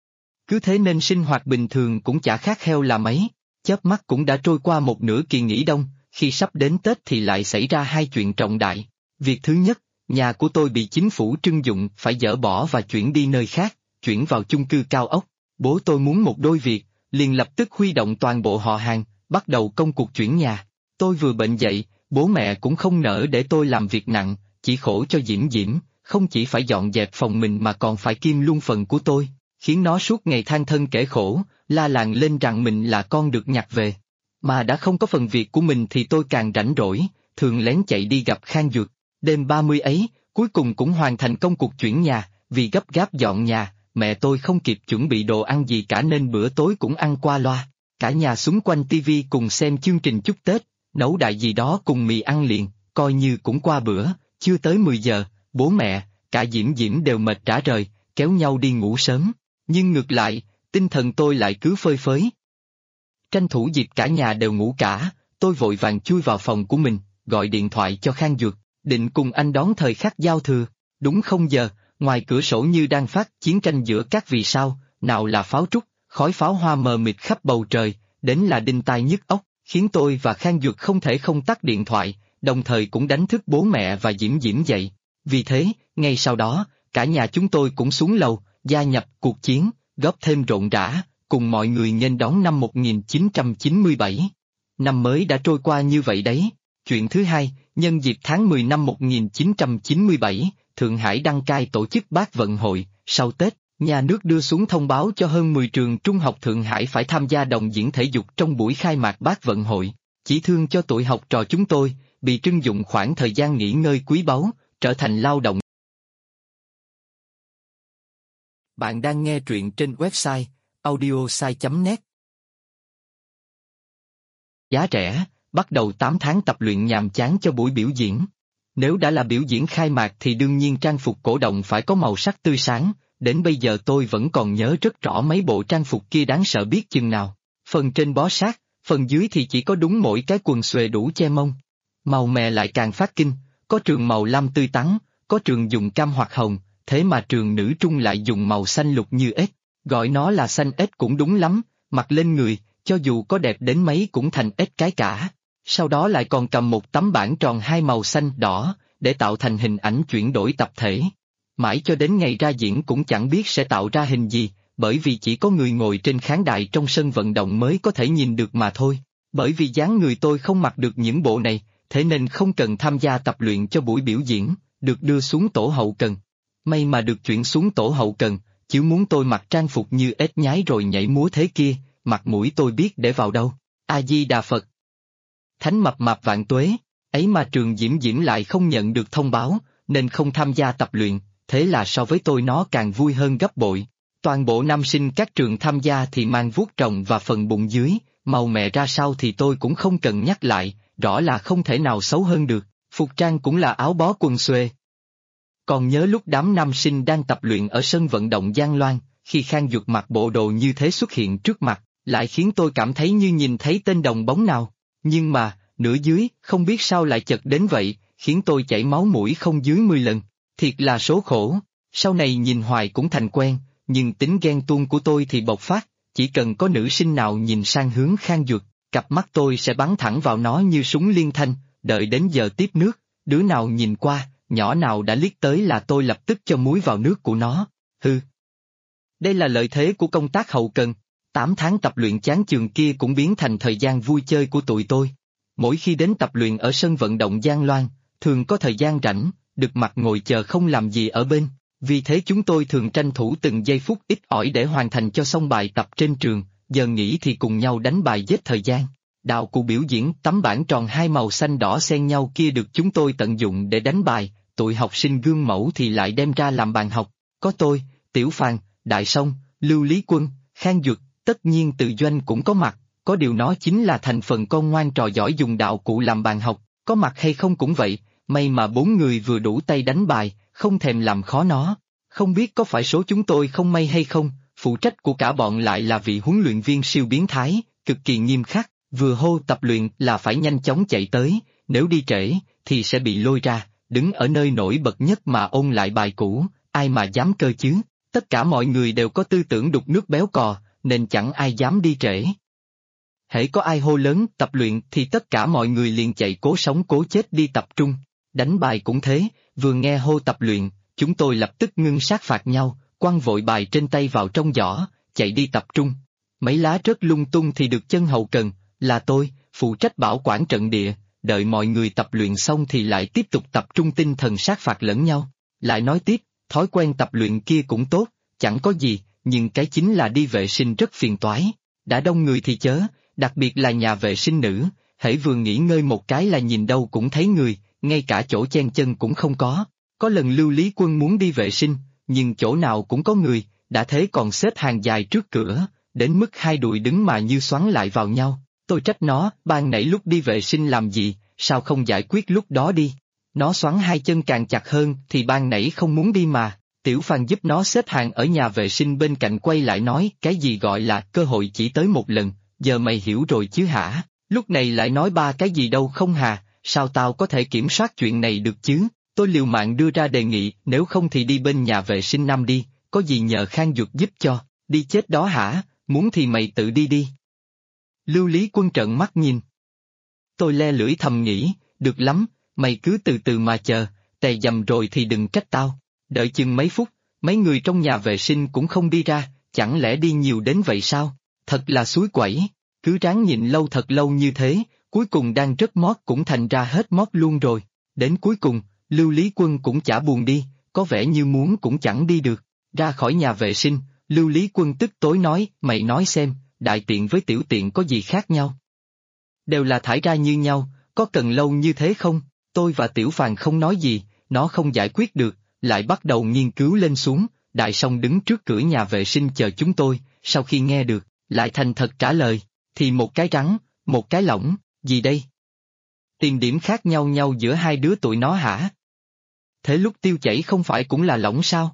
Cứ thế nên sinh hoạt bình thường cũng chả khác heo là mấy, chớp mắt cũng đã trôi qua một nửa kỳ nghỉ đông, khi sắp đến Tết thì lại xảy ra hai chuyện trọng đại. Việc thứ nhất, nhà của tôi bị chính phủ trưng dụng phải dỡ bỏ và chuyển đi nơi khác, chuyển vào chung cư cao ốc. Bố tôi muốn một đôi việc, liền lập tức huy động toàn bộ họ hàng, bắt đầu công cuộc chuyển nhà. Tôi vừa bệnh dậy, bố mẹ cũng không nỡ để tôi làm việc nặng, chỉ khổ cho Diễm Diễm, không chỉ phải dọn dẹp phòng mình mà còn phải kiêm luôn phần của tôi, khiến nó suốt ngày than thân kể khổ, la làng lên rằng mình là con được nhặt về. Mà đã không có phần việc của mình thì tôi càng rảnh rỗi, thường lén chạy đi gặp Khang Duật. Đêm 30 ấy, cuối cùng cũng hoàn thành công cuộc chuyển nhà, vì gấp gáp dọn nhà, mẹ tôi không kịp chuẩn bị đồ ăn gì cả nên bữa tối cũng ăn qua loa. Cả nhà xung quanh tivi cùng xem chương trình chúc Tết, nấu đại gì đó cùng mì ăn liền, coi như cũng qua bữa. Chưa tới 10 giờ, bố mẹ, cả Diễm Diễm đều mệt rã rời, kéo nhau đi ngủ sớm. Nhưng ngược lại, tinh thần tôi lại cứ phơi phới. Tranh thủ dịp cả nhà đều ngủ cả, tôi vội vàng chui vào phòng của mình, gọi điện thoại cho Khang Duật, định cùng anh đón thời khắc giao thừa. Đúng 0 giờ, ngoài cửa sổ như đang phát chiến tranh giữa các vì sao, nào là pháo trúc, khói pháo hoa mờ mịt khắp bầu trời, đến là đinh tai nhức óc, khiến tôi và Khang Duật không thể không tắt điện thoại, đồng thời cũng đánh thức bố mẹ và Diễm Diễm dậy. Vì thế, ngay sau đó, cả nhà chúng tôi cũng xuống lầu, gia nhập cuộc chiến, góp thêm rộn rã, cùng mọi người nghênh đón năm 1997. Năm mới đã trôi qua như vậy đấy. Chuyện thứ hai, nhân dịp tháng 10 năm 1997, Thượng Hải đăng cai tổ chức bác vận hội, sau Tết, nhà nước đưa xuống thông báo cho hơn 10 trường trung học Thượng Hải phải tham gia đồng diễn thể dục trong buổi khai mạc bác vận hội. Chỉ thương cho tụi học trò chúng tôi, bị trưng dụng khoảng thời gian nghỉ ngơi quý báu, trở thành lao động. Bạn đang nghe truyện trên website audiosai.net. Giá rẻ, bắt đầu 8 tháng tập luyện nhàm chán cho buổi biểu diễn. Nếu đã là biểu diễn khai mạc thì đương nhiên trang phục cổ động phải có màu sắc tươi sáng, đến bây giờ tôi vẫn còn nhớ rất rõ mấy bộ trang phục kia đáng sợ biết chừng nào. Phần trên bó sát, phần dưới thì chỉ có đúng mỗi cái quần xuề đủ che mông. Màu mè lại càng phát kinh, có trường màu lam tươi tắn, có trường dùng cam hoặc hồng, thế mà trường nữ trung lại dùng màu xanh lục như ếch, gọi nó là xanh ếch cũng đúng lắm, mặc lên người, cho dù có đẹp đến mấy cũng thành ếch cái cả. Sau đó lại còn cầm một tấm bảng tròn hai màu xanh đỏ, để tạo thành hình ảnh chuyển đổi tập thể. Mãi cho đến ngày ra diễn cũng chẳng biết sẽ tạo ra hình gì, bởi vì chỉ có người ngồi trên khán đài trong sân vận động mới có thể nhìn được mà thôi. Bởi vì dáng người tôi không mặc được những bộ này, thế nên không cần tham gia tập luyện cho buổi biểu diễn, được đưa xuống tổ hậu cần. May mà được chuyển xuống tổ hậu cần, chứ muốn tôi mặc trang phục như ếch nhái rồi nhảy múa thế kia, mặt mũi tôi biết để vào đâu. A Di Đà Phật. Thánh mập mạp vạn tuế, ấy mà trường Diễm Diễm lại không nhận được thông báo, nên không tham gia tập luyện, thế là so với tôi nó càng vui hơn gấp bội. Toàn bộ nam sinh các trường tham gia thì mang vuốt rồng và phần bụng dưới, màu mè ra sao thì tôi cũng không cần nhắc lại, rõ là không thể nào xấu hơn được, phục trang cũng là áo bó quần xuê. Còn nhớ lúc đám nam sinh đang tập luyện ở sân vận động Giang Loan, khi Khang Duật mặc bộ đồ như thế xuất hiện trước mặt, lại khiến tôi cảm thấy như nhìn thấy tên đồng bóng nào. Nhưng mà, nửa dưới, không biết sao lại chật đến vậy, khiến tôi chảy máu mũi không dưới 10 lần. Thiệt là số khổ, sau này nhìn hoài cũng thành quen, nhưng tính ghen tuông của tôi thì bộc phát, chỉ cần có nữ sinh nào nhìn sang hướng Khang Duật, cặp mắt tôi sẽ bắn thẳng vào nó như súng liên thanh, đợi đến giờ tiếp nước, đứa nào nhìn qua, nhỏ nào đã liếc tới là tôi lập tức cho muối vào nước của nó, hư. Đây là lợi thế của công tác hậu cần, 8 tháng tập luyện chán chường kia cũng biến thành thời gian vui chơi của tụi tôi. Mỗi khi đến tập luyện ở sân vận động Giang Loan, thường có thời gian rảnh, được mặt ngồi chờ không làm gì ở bên, vì thế chúng tôi thường tranh thủ từng giây phút ít ỏi để hoàn thành cho xong bài tập trên trường, giờ nghỉ thì cùng nhau đánh bài giết thời gian. Đạo cụ biểu diễn tấm bảng tròn hai màu xanh đỏ xen nhau kia được chúng tôi tận dụng để đánh bài, tụi học sinh gương mẫu thì lại đem ra làm bàn học, có tôi, Tiểu Phàn, Đại Song, Lưu Lý Quân, Khang Duật, tất nhiên Từ Doanh cũng có mặt, có điều nó chính là thành phần con ngoan trò giỏi dùng đạo cụ làm bàn học, có mặt hay không cũng vậy, may mà 4 người vừa đủ tay đánh bài, không thèm làm khó nó. Không biết có phải số chúng tôi không may hay không, phụ trách của cả bọn lại là vị huấn luyện viên siêu biến thái, cực kỳ nghiêm khắc, vừa hô tập luyện là phải nhanh chóng chạy tới, nếu đi trễ, thì sẽ bị lôi ra, đứng ở nơi nổi bật nhất mà ôn lại bài cũ, ai mà dám cơ chứ, tất cả mọi người đều có tư tưởng đục nước béo cò, nên chẳng ai dám đi trễ. Hễ có ai hô lớn tập luyện thì tất cả mọi người liền chạy cố sống cố chết đi tập trung, đánh bài cũng thế, vừa nghe hô tập luyện, chúng tôi lập tức ngưng sát phạt nhau, quăng vội bài trên tay vào trong giỏ, chạy đi tập trung. Mấy lá rớt lung tung thì được chân hậu cần, là tôi, phụ trách bảo quản trận địa, đợi mọi người tập luyện xong thì lại tiếp tục tập trung tinh thần sát phạt lẫn nhau. Lại nói tiếp, thói quen tập luyện kia cũng tốt, chẳng có gì, nhưng cái chính là đi vệ sinh rất phiền toái. Đã đông người thì chớ, đặc biệt là nhà vệ sinh nữ, hễ vừa nghỉ ngơi một cái là nhìn đâu cũng thấy người, ngay cả chỗ chen chân cũng không có. Có lần Lưu Lý Quân muốn đi vệ sinh, nhưng chỗ nào cũng có người, đã thế còn xếp hàng dài trước cửa, đến mức hai đùi đứng mà như xoắn lại vào nhau. Tôi trách nó, ban nãy lúc đi vệ sinh làm gì, sao không giải quyết lúc đó đi. Nó xoắn hai chân càng chặt hơn thì ban nãy không muốn đi mà. Tiểu Phàn giúp nó xếp hàng ở nhà vệ sinh bên cạnh quay lại nói cái gì gọi là cơ hội chỉ tới một lần, giờ mày hiểu rồi chứ hả, lúc này lại nói ba cái gì đâu không hà, sao tao có thể kiểm soát chuyện này được chứ, tôi liều mạng đưa ra đề nghị nếu không thì đi bên nhà vệ sinh Nam đi, có gì nhờ Khang Duật giúp cho, đi chết đó hả, muốn thì mày tự đi đi. Lưu Lý Quân trợn mắt nhìn. Tôi le lưỡi thầm nghĩ, được lắm, mày cứ từ từ mà chờ, tè dầm rồi thì đừng trách tao. Đợi chừng mấy phút, mấy người trong nhà vệ sinh cũng không đi ra, chẳng lẽ đi nhiều đến vậy sao? Thật là suối quẩy, cứ ráng nhịn lâu thật lâu như thế, cuối cùng đang rất mót cũng thành ra hết mót luôn rồi. Đến cuối cùng, Lưu Lý Quân cũng chả buồn đi, có vẻ như muốn cũng chẳng đi được. Ra khỏi nhà vệ sinh, Lưu Lý Quân tức tối nói, mày nói xem, đại tiện với tiểu tiện có gì khác nhau? Đều là thải ra như nhau, có cần lâu như thế không? Tôi và Tiểu Phàn không nói gì, nó không giải quyết được, lại bắt đầu nghiên cứu lên xuống. Đại Song đứng trước cửa nhà vệ sinh chờ chúng tôi, sau khi nghe được, lại thành thật trả lời, thì một cái rắn, một cái lỏng, gì đây? Tìm điểm khác nhau nhau giữa hai đứa tụi nó hả? Thế lúc tiêu chảy không phải cũng là lỏng sao?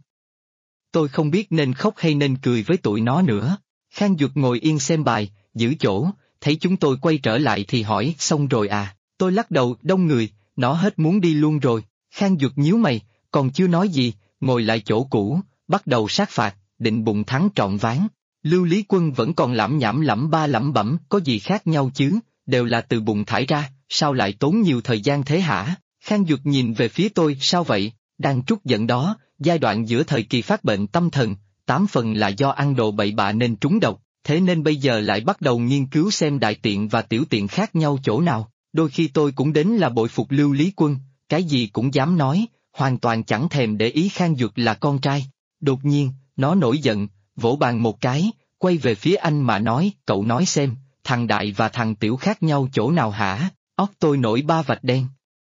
Tôi không biết nên khóc hay nên cười với tụi nó nữa. Khang Duật ngồi yên xem bài, giữ chỗ, thấy chúng tôi quay trở lại thì hỏi, xong rồi à? Tôi lắc đầu, đông người, nó hết muốn đi luôn rồi. Khang Duật nhíu mày, còn chưa nói gì, ngồi lại chỗ cũ, bắt đầu sát phạt, định bụng thắng trọn ván. Lưu Lý Quân vẫn còn lẩm nhẩm lẩm ba lẩm bẩm, có gì khác nhau chứ, đều là từ bụng thải ra, sao lại tốn nhiều thời gian thế hả? Khang Duật nhìn về phía tôi, sao vậy? Đang trút giận đó, giai đoạn giữa thời kỳ phát bệnh tâm thần, 8 phần là do ăn đồ bậy bạ nên trúng độc, thế nên bây giờ lại bắt đầu nghiên cứu xem đại tiện và tiểu tiện khác nhau chỗ nào. Đôi khi tôi cũng đến là bội phục Lưu Lý Quân, cái gì cũng dám nói, hoàn toàn chẳng thèm để ý Khang Duật là con trai. Đột nhiên, nó nổi giận, vỗ bàn một cái, quay về phía anh mà nói, cậu nói xem, thằng đại và thằng tiểu khác nhau chỗ nào hả? Óc tôi nổi ba vạch đen.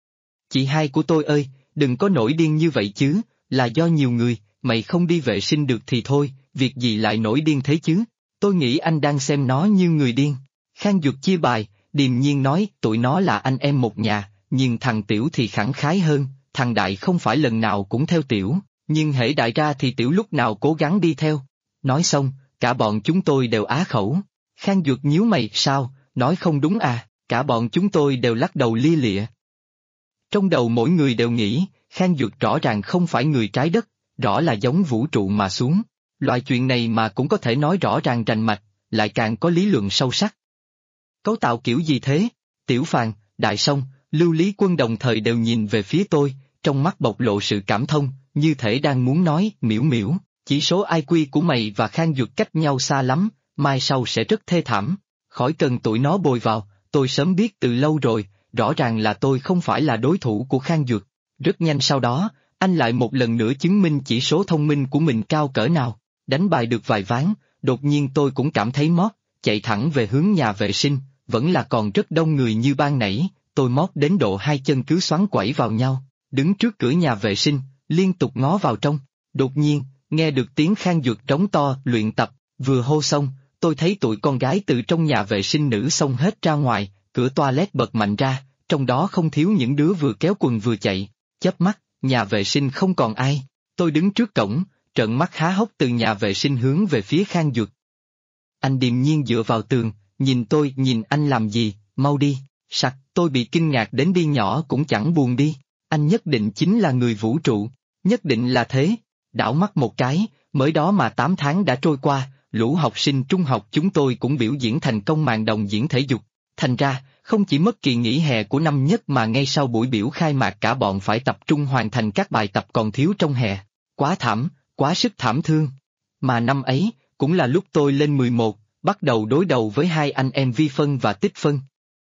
Chị hai của tôi ơi, đừng có nổi điên như vậy chứ, là do nhiều người, mày không đi vệ sinh được thì thôi, việc gì lại nổi điên thế chứ? Tôi nghĩ anh đang xem nó như người điên. Khang Duật chia bài, điềm nhiên nói, tụi nó là anh em một nhà, nhưng thằng tiểu thì khẳng khái hơn, thằng đại không phải lần nào cũng theo tiểu, nhưng hễ đại ra thì tiểu lúc nào cố gắng đi theo. Nói xong, cả bọn chúng tôi đều á khẩu. Khang Duật nhíu mày, sao, nói không đúng à? Cả bọn chúng tôi đều lắc đầu lia lịa. Trong đầu mỗi người đều nghĩ, Khang Duật rõ ràng không phải người trái đất, rõ là giống vũ trụ mà xuống. Loại chuyện này mà cũng có thể nói rõ ràng rành mạch, lại càng có lý luận sâu sắc. Cấu tạo kiểu gì thế? Tiểu Phàn, Đại Song, Lưu Lý Quân đồng thời đều nhìn về phía tôi, trong mắt bộc lộ sự cảm thông, như thể đang muốn nói, miễu miễu, chỉ số IQ của mày và Khang Duật cách nhau xa lắm, mai sau sẽ rất thê thảm. Khỏi cần tụi nó bồi vào, tôi sớm biết từ lâu rồi, rõ ràng là tôi không phải là đối thủ của Khang Duật. Rất nhanh sau đó, anh lại một lần nữa chứng minh chỉ số thông minh của mình cao cỡ nào. Đánh bài được vài ván, đột nhiên tôi cũng cảm thấy mót, chạy thẳng về hướng nhà vệ sinh, vẫn là còn rất đông người như ban nãy, tôi mót đến độ hai chân cứ xoắn quẩy vào nhau, đứng trước cửa nhà vệ sinh, liên tục ngó vào trong. Đột nhiên, nghe được tiếng Khang Duật trống to, luyện tập, vừa hô xong, tôi thấy tụi con gái từ trong nhà vệ sinh nữ xông hết ra ngoài, cửa toilet bật mạnh ra, trong đó không thiếu những đứa vừa kéo quần vừa chạy, chớp mắt, nhà vệ sinh không còn ai, tôi đứng trước cổng, trợn mắt há hốc từ nhà vệ sinh hướng về phía Khang Duật. Anh điềm nhiên dựa vào tường, nhìn tôi, nhìn anh làm gì, mau đi, sặc, tôi bị kinh ngạc đến đi nhỏ cũng chẳng buồn đi, anh nhất định chính là người vũ trụ, nhất định là thế, đảo mắt một cái, mới đó mà 8 tháng đã trôi qua, lũ học sinh trung học chúng tôi cũng biểu diễn thành công màn đồng diễn thể dục, thành ra, không chỉ mất kỳ nghỉ hè của năm nhất mà ngay sau buổi biểu khai mạc cả bọn phải tập trung hoàn thành các bài tập còn thiếu trong hè, quá thảm, quá sức thảm thương. Mà năm ấy, cũng là lúc tôi lên 11, bắt đầu đối đầu với hai anh em vi phân và tích phân.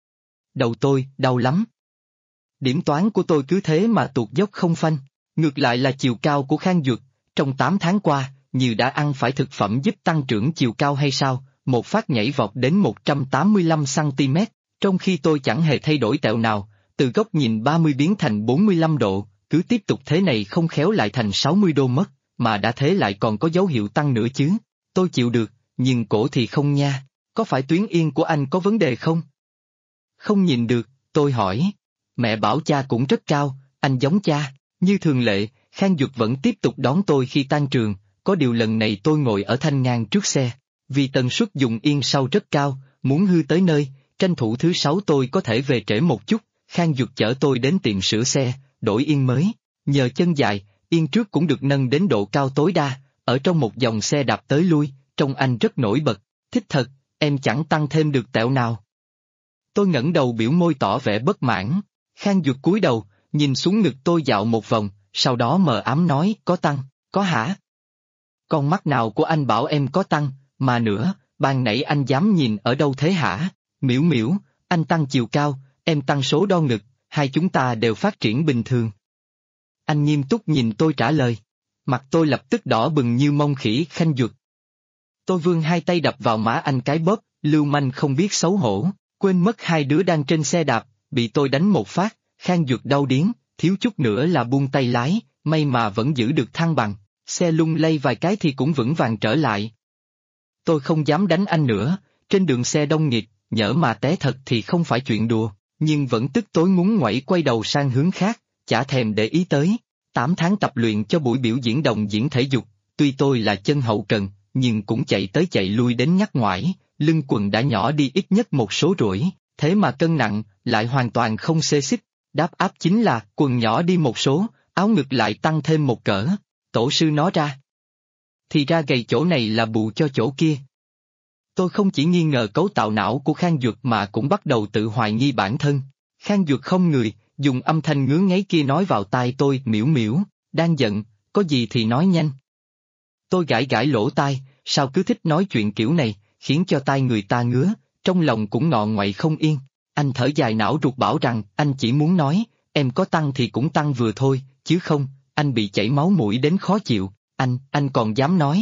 Đầu tôi, đau lắm. Điểm toán của tôi cứ thế mà tụt dốc không phanh, ngược lại là chiều cao của Khang Duật, trong 8 tháng qua, như đã ăn phải thực phẩm giúp tăng trưởng chiều cao hay sao, một phát nhảy vọt đến 185cm, trong khi tôi chẳng hề thay đổi tẹo nào, từ góc nhìn 30 biến thành 45 độ, cứ tiếp tục thế này không khéo lại thành 60 độ mất, mà đã thế lại còn có dấu hiệu tăng nữa chứ. Tôi chịu được, nhưng cổ thì không nha, có phải tuyến yên của anh có vấn đề không? Không nhìn được, tôi hỏi. Mẹ bảo cha cũng rất cao, anh giống cha, như thường lệ, Khang Duật vẫn tiếp tục đón tôi khi tan trường, có điều lần này tôi ngồi ở thanh ngang trước xe, vì tần suất dùng yên sau rất cao, muốn hư tới nơi, tranh thủ thứ 6 tôi có thể về trễ một chút, Khang Duật chở tôi đến tiệm sửa xe, đổi yên mới, nhờ chân dài, yên trước cũng được nâng đến độ cao tối đa, ở trong một dòng xe đạp tới lui, trông anh rất nổi bật, thích thật, em chẳng tăng thêm được tẹo nào. Tôi ngẩng đầu biểu môi tỏ vẻ bất mãn, Khang Duật cúi đầu, nhìn xuống ngực tôi dạo một vòng, sau đó mờ ám nói, có tăng, có hả? Con mắt nào của anh bảo em có tăng, mà nữa, ban nãy anh dám nhìn ở đâu thế hả? Miễu miễu, anh tăng chiều cao, em tăng số đo ngực, hai chúng ta đều phát triển bình thường. Anh nghiêm túc nhìn tôi trả lời. Mặt tôi lập tức đỏ bừng như mông khỉ. Khanh Duật. Tôi vươn hai tay đập vào má anh cái bóp, lưu manh không biết xấu hổ, quên mất hai đứa đang trên xe đạp, bị tôi đánh một phát. Khang Duật đau điếng, thiếu chút nữa là buông tay lái, may mà vẫn giữ được thăng bằng, xe lung lay vài cái thì cũng vững vàng trở lại. Tôi không dám đánh anh nữa, trên đường xe đông nghịt, nhỡ mà té thật thì không phải chuyện đùa, nhưng vẫn tức tối muốn ngoảy quay đầu sang hướng khác, chả thèm để ý tới. 8 tháng tập luyện cho buổi biểu diễn đồng diễn thể dục, tuy tôi là chân hậu cần, nhưng cũng chạy tới chạy lui đến nhắc ngoải, lưng quần đã nhỏ đi ít nhất một số rưỡi, thế mà cân nặng lại hoàn toàn không xê xích. Đáp áp chính là quần nhỏ đi một số, áo ngực lại tăng thêm một cỡ. Tổ sư nói ra. Thì ra gầy chỗ này là bù cho chỗ kia. Tôi không chỉ nghi ngờ cấu tạo não của Khang Duật mà cũng bắt đầu tự hoài nghi bản thân. Khang Duật không người, dùng âm thanh ngứa ngáy kia nói vào tai tôi: miễu miễu, đang giận, có gì thì nói nhanh. Tôi gãi gãi lỗ tai, sao cứ thích nói chuyện kiểu này, khiến cho tai người ta ngứa, trong lòng cũng ngọ ngoậy không yên. Anh thở dài não ruột bảo rằng anh chỉ muốn nói, em có tăng thì cũng tăng vừa thôi, chứ không, anh bị chảy máu mũi đến khó chịu, anh còn dám nói.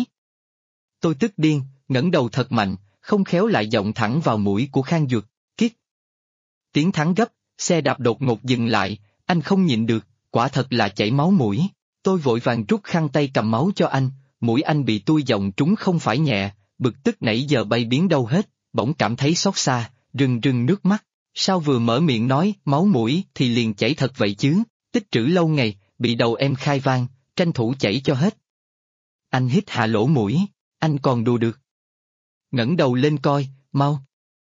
Tôi tức điên, ngẩng đầu thật mạnh, không khéo lại giọng thẳng vào mũi của Khang Duật. Kiết. Tiếng thắng gấp, xe đạp đột ngột dừng lại, anh không nhịn được, quả thật là chảy máu mũi. Tôi vội vàng rút khăn tay cầm máu cho anh, mũi anh bị tôi giọng trúng không phải nhẹ, bực tức nãy giờ bay biến đâu hết, bỗng cảm thấy xót xa, rưng rưng nước mắt. Sao vừa mở miệng nói máu mũi thì liền chảy thật vậy chứ, tích trữ lâu ngày, bị đầu em khai vang, tranh thủ chảy cho hết. Anh hít hạ lỗ mũi, anh còn đùa được. Ngẩng đầu lên coi, mau.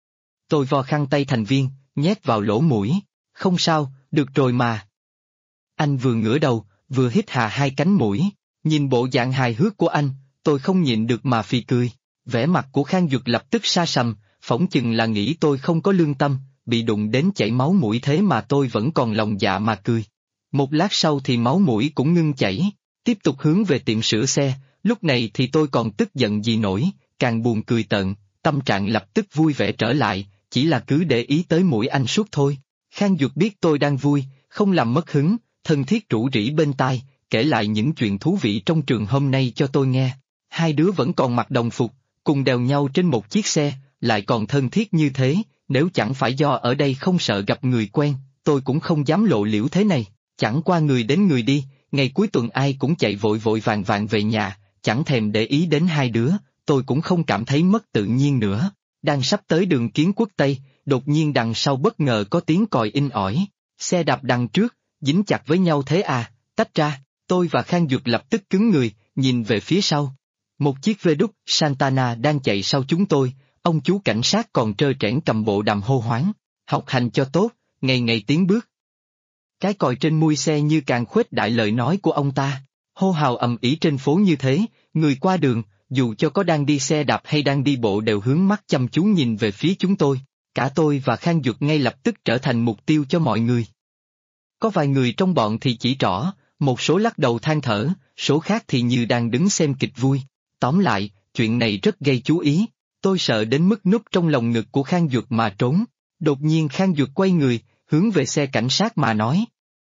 Tôi vo khăn tay thành viên, nhét vào lỗ mũi, không sao, được rồi mà. Anh vừa ngửa đầu, vừa hít hà hai cánh mũi, nhìn bộ dạng hài hước của anh, tôi không nhịn được mà phì cười. Vẻ mặt của Khang Duật lập tức sa sầm, phỏng chừng là nghĩ tôi không có lương tâm, bị đụng đến chảy máu mũi thế mà tôi vẫn còn lòng dạ mà cười. Một lát sau thì máu mũi cũng ngưng chảy, tiếp tục hướng về tiệm sửa xe, lúc này thì tôi còn tức giận gì nổi, càng buồn cười tợn, tâm trạng lập tức vui vẻ trở lại, chỉ là cứ để ý tới mũi anh suốt thôi. Khang Duật biết tôi đang vui, không làm mất hứng, thân thiết rủ rỉ bên tai, kể lại những chuyện thú vị trong trường hôm nay cho tôi nghe. Hai đứa vẫn còn mặc đồng phục, cùng đèo nhau trên một chiếc xe, lại còn thân thiết như thế, nếu chẳng phải do ở đây không sợ gặp người quen, tôi cũng không dám lộ liễu thế này. Chẳng qua người đến người đi, ngày cuối tuần ai cũng chạy vội vội vàng vàng về nhà, chẳng thèm để ý đến hai đứa, tôi cũng không cảm thấy mất tự nhiên nữa. Đang sắp tới đường Kiến Quốc Tây, đột nhiên đằng sau bất ngờ có tiếng còi inh ỏi, xe đạp đằng trước, dính chặt với nhau thế à, tách ra, tôi và Khang Duật lập tức cứng người, nhìn về phía sau. Một chiếc V-Đúc Santana đang chạy sau chúng tôi, ông chú cảnh sát còn trơ trẽn cầm bộ đàm hô hoáng, học hành cho tốt, ngày ngày tiến bước. Cái còi trên mui xe như càng khuếch đại lời nói của ông ta, hô hào ầm ĩ trên phố như thế, người qua đường, dù cho có đang đi xe đạp hay đang đi bộ đều hướng mắt chăm chú nhìn về phía chúng tôi, cả tôi và Khang Duật ngay lập tức trở thành mục tiêu cho mọi người. Có vài người trong bọn thì chỉ trỏ, một số lắc đầu than thở, số khác thì như đang đứng xem kịch vui. Tóm lại, chuyện này rất gây chú ý, tôi sợ đến mức núp trong lòng ngực của Khang Duật mà trốn. Đột nhiên Khang Duật quay người, hướng về xe cảnh sát mà nói.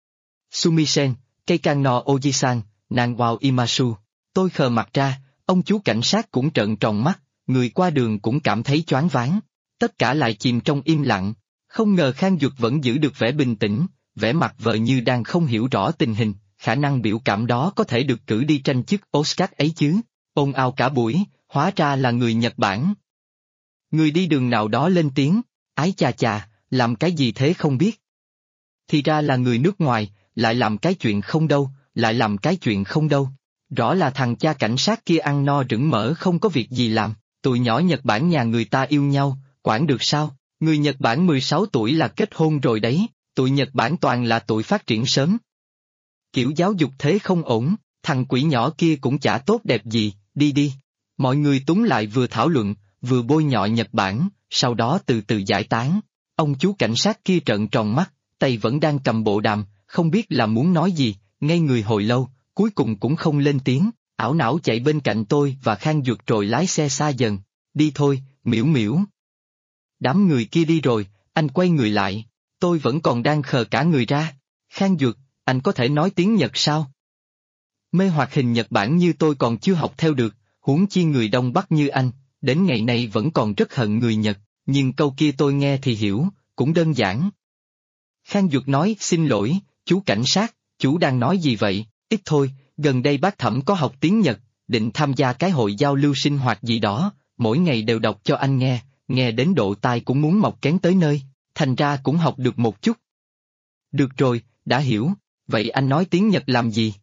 Sumisen, Keikan no Oji-san, nàng vào Imasu. Tôi khờ mặt ra, ông chú cảnh sát cũng trợn tròn mắt, người qua đường cũng cảm thấy choáng váng. Tất cả lại chìm trong im lặng, không ngờ Khang Duật vẫn giữ được vẻ bình tĩnh, vẻ mặt vờ như đang không hiểu rõ tình hình, khả năng biểu cảm đó có thể được cử đi tranh chức Oscar ấy chứ. Ồn ào cả buổi, hóa ra là người Nhật Bản. Người đi đường nào đó lên tiếng, ái chà chà, làm cái gì thế không biết. Thì ra là người nước ngoài, lại làm cái chuyện không đâu, lại làm cái chuyện không đâu. Rõ là thằng cha cảnh sát kia ăn no rửng mỡ không có việc gì làm, tụi nhỏ Nhật Bản nhà người ta yêu nhau, quản được sao, người Nhật Bản 16 tuổi là kết hôn rồi đấy, tụi Nhật Bản toàn là tụi phát triển sớm. Kiểu giáo dục thế không ổn, thằng quỷ nhỏ kia cũng chả tốt đẹp gì, đi đi. Mọi người túm lại vừa thảo luận, vừa bôi nhọ Nhật Bản, sau đó từ từ giải tán. Ông chú cảnh sát kia trợn tròn mắt, tay vẫn đang cầm bộ đàm, không biết là muốn nói gì, ngây người hồi lâu, cuối cùng cũng không lên tiếng, ảo não chạy bên cạnh tôi và Khang Duật rồi lái xe xa dần. Đi thôi, miễu miễu. Đám người kia đi rồi, anh quay người lại, tôi vẫn còn đang khờ cả người ra. Khang Duật, anh có thể nói tiếng Nhật sao? Mê hoặc hình Nhật Bản như tôi còn chưa học theo được, huống chi người Đông Bắc như anh, đến ngày nay vẫn còn rất hận người Nhật, nhưng câu kia tôi nghe thì hiểu, cũng đơn giản. Khang Duật nói, xin lỗi, chú cảnh sát, chú đang nói gì vậy? Ít thôi, gần đây bác Thẩm có học tiếng Nhật, định tham gia cái hội giao lưu sinh hoạt gì đó, mỗi ngày đều đọc cho anh nghe, nghe đến độ tai cũng muốn mọc kén tới nơi, thành ra cũng học được một chút. Được rồi, đã hiểu, vậy anh nói tiếng Nhật làm gì?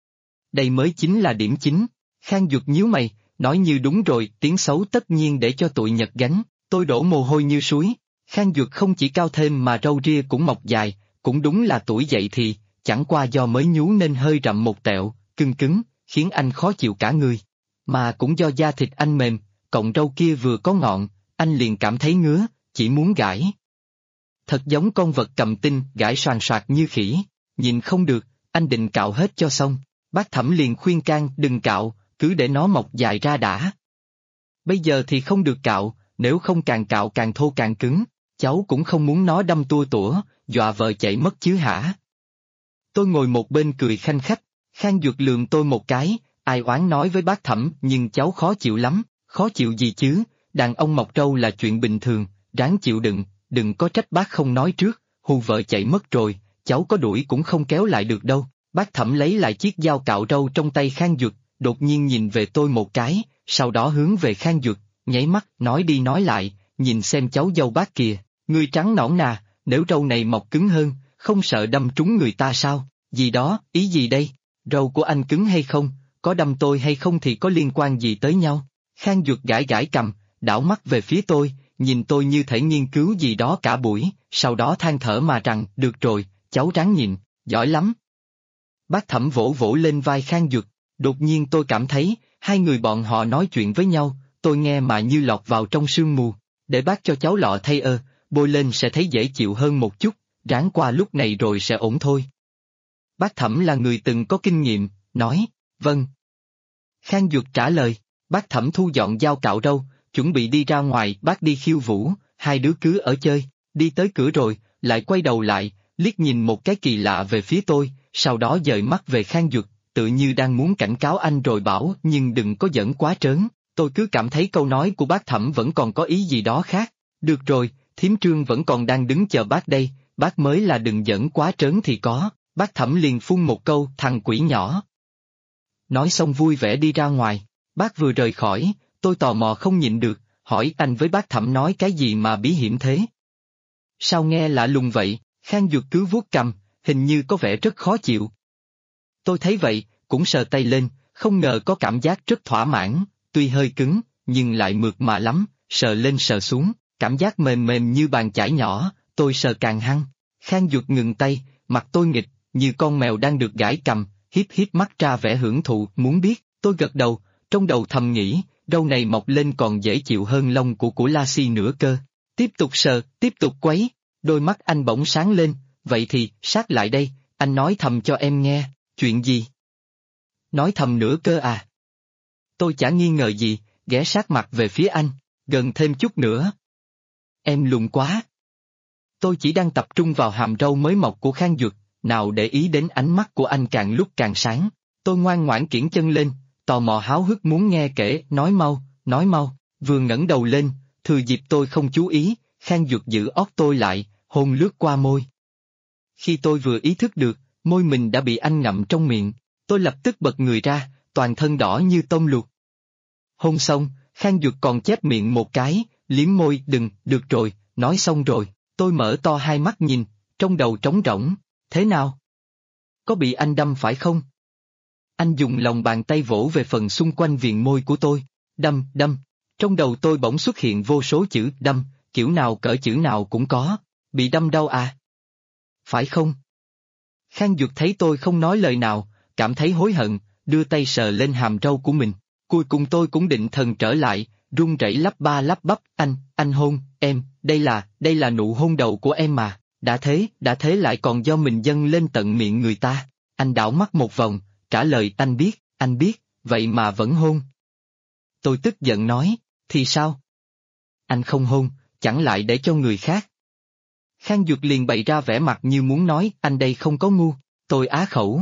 Đây mới chính là điểm chính. Khang Duật nhíu mày, nói như đúng rồi, tiếng xấu tất nhiên để cho tụi Nhật gánh, tôi đổ mồ hôi như suối. Khang Duật không chỉ cao thêm mà râu ria cũng mọc dài, cũng đúng là tuổi dậy thì, chẳng qua do mới nhú nên hơi rậm một tẹo, cưng cứng, khiến anh khó chịu cả người. Mà cũng do da thịt anh mềm, cọng râu kia vừa có ngọn, anh liền cảm thấy ngứa, chỉ muốn gãi. Thật giống con vật cầm tinh gãi soàn soạt như khỉ, nhìn không được, anh định cạo hết cho xong. Bác Thẩm liền khuyên can đừng cạo, cứ để nó mọc dài ra đã. Bây giờ thì không được cạo, nếu không càng cạo càng thô càng cứng, cháu cũng không muốn nó đâm tua tủa, dọa vợ chạy mất chứ hả? Tôi ngồi một bên cười khanh khách, Khang Duật lườm tôi một cái, ai oán nói với bác Thẩm nhưng cháu khó chịu lắm, khó chịu gì chứ, đàn ông mọc râu là chuyện bình thường, ráng chịu đựng, đừng có trách bác không nói trước, hù vợ chạy mất rồi, cháu có đuổi cũng không kéo lại được đâu. Bác Thẩm lấy lại chiếc dao cạo râu trong tay Khang Duật, đột nhiên nhìn về tôi một cái, sau đó hướng về Khang Duật, nháy mắt, nói đi nói lại, nhìn xem cháu dâu bác kìa, ngươi trắng nõn nà, nếu râu này mọc cứng hơn, không sợ đâm trúng người ta sao, gì đó, ý gì đây, râu của anh cứng hay không, có đâm tôi hay không thì có liên quan gì tới nhau. Khang Duật gãi gãi cầm, đảo mắt về phía tôi, nhìn tôi như thể nghiên cứu gì đó cả buổi, sau đó than thở mà rằng, được rồi, cháu ráng nhịn, giỏi lắm. Bác Thẩm vỗ vỗ lên vai Khang Duật, đột nhiên tôi cảm thấy, hai người bọn họ nói chuyện với nhau, tôi nghe mà như lọt vào trong sương mù, để bác cho cháu lọ thay bôi lên sẽ thấy dễ chịu hơn một chút, ráng qua lúc này rồi sẽ ổn thôi. Bác Thẩm là người từng có kinh nghiệm, nói, vâng. Khang Duật trả lời, bác Thẩm thu dọn dao cạo râu, chuẩn bị đi ra ngoài, bác đi khiêu vũ, hai đứa cứ ở chơi, đi tới cửa rồi, lại quay đầu lại, liếc nhìn một cái kỳ lạ về phía tôi, sau đó dời mắt về Khang Duật, tự như đang muốn cảnh cáo anh rồi bảo nhưng đừng có giỡn quá trớn, tôi cứ cảm thấy câu nói của bác Thẩm vẫn còn có ý gì đó khác. Được rồi, thím Trương vẫn còn đang đứng chờ bác đây, bác mới là đừng giỡn quá trớn thì có, bác Thẩm liền phun một câu thằng quỷ nhỏ. Nói xong vui vẻ đi ra ngoài, bác vừa rời khỏi, tôi tò mò không nhịn được, hỏi anh với bác Thẩm nói cái gì mà bí hiểm thế? Sao nghe lạ lùng vậy? Khang Duật cứ vuốt cằm, hình như có vẻ rất khó chịu. Tôi thấy vậy, cũng sờ tay lên, không ngờ có cảm giác rất thỏa mãn, tuy hơi cứng, nhưng lại mượt mà lắm, sờ lên sờ xuống, cảm giác mềm mềm như bàn chải nhỏ, tôi sờ càng hăng. Khang Duật ngừng tay, mặt tôi nghịch, như con mèo đang được gãi cằm, híp híp mắt ra vẻ hưởng thụ, muốn biết, tôi gật đầu, trong đầu thầm nghĩ, râu này mọc lên còn dễ chịu hơn lông của Lassie nữa cơ. Tiếp tục sờ, tiếp tục quấy, đôi mắt anh bỗng sáng lên, vậy thì, sát lại đây, anh nói thầm cho em nghe, chuyện gì? Nói thầm nữa cơ à? Tôi chả nghi ngờ gì, ghé sát mặt về phía anh, gần thêm chút nữa. Em lùn quá. Tôi chỉ đang tập trung vào hàm râu mới mọc của Khang Duật, nào để ý đến ánh mắt của anh càng lúc càng sáng. Tôi ngoan ngoãn kiễng chân lên, tò mò háo hức muốn nghe kể, nói mau, vừa ngẩng đầu lên, thừa dịp tôi không chú ý, Khang Duật giữ óc tôi lại, hôn lướt qua môi. Khi tôi vừa ý thức được, môi mình đã bị anh ngậm trong miệng, tôi lập tức bật người ra, toàn thân đỏ như tôm luộc. Hôn xong, Khang Duật còn chép miệng một cái, liếm môi, được rồi, nói xong rồi, tôi mở to hai mắt nhìn, trong đầu trống rỗng, thế nào? Có bị anh đâm phải không? Anh dùng lòng bàn tay vỗ về phần xung quanh viền môi của tôi, đâm, trong đầu tôi bỗng xuất hiện vô số chữ đâm, kiểu nào cỡ chữ nào cũng có, bị đâm đau à? Phải không? Khang Duật thấy tôi không nói lời nào, cảm thấy hối hận, đưa tay sờ lên hàm râu của mình, cuối cùng tôi cũng định thần trở lại, run rẩy lắp ba lắp bắp, anh hôn, em, đây là nụ hôn đầu của em mà, đã thế lại còn do mình dâng lên tận miệng người ta, anh đảo mắt một vòng, trả lời anh biết, vậy mà vẫn hôn. Tôi tức giận nói, thì sao? Anh không hôn, chẳng lại để cho người khác. Khang Duật liền bày ra vẻ mặt như muốn nói, anh đây không có ngu, Tôi á khẩu.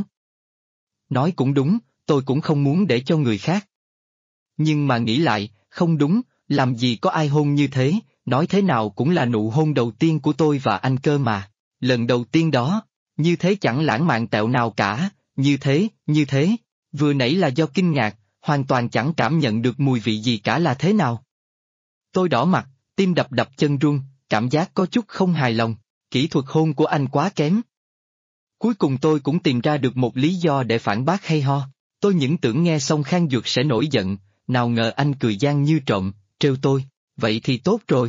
Nói cũng đúng, tôi cũng không muốn để cho người khác. Nhưng mà nghĩ lại, không đúng, làm gì có ai hôn như thế, nói thế nào cũng là nụ hôn đầu tiên của tôi và anh cơ mà. Lần đầu tiên đó, như thế chẳng lãng mạn tẹo nào cả, như thế, vừa nãy là do kinh ngạc, hoàn toàn chẳng cảm nhận được mùi vị gì cả là thế nào. Tôi đỏ mặt, tim đập đập chân run, cảm giác có chút không hài lòng, kỹ thuật hôn của anh quá kém. Cuối cùng tôi cũng tìm ra được một lý do để phản bác hay ho, tôi những tưởng nghe xong Khang Duật sẽ nổi giận, nào ngờ anh cười gian như trộm, trêu tôi, vậy thì tốt rồi.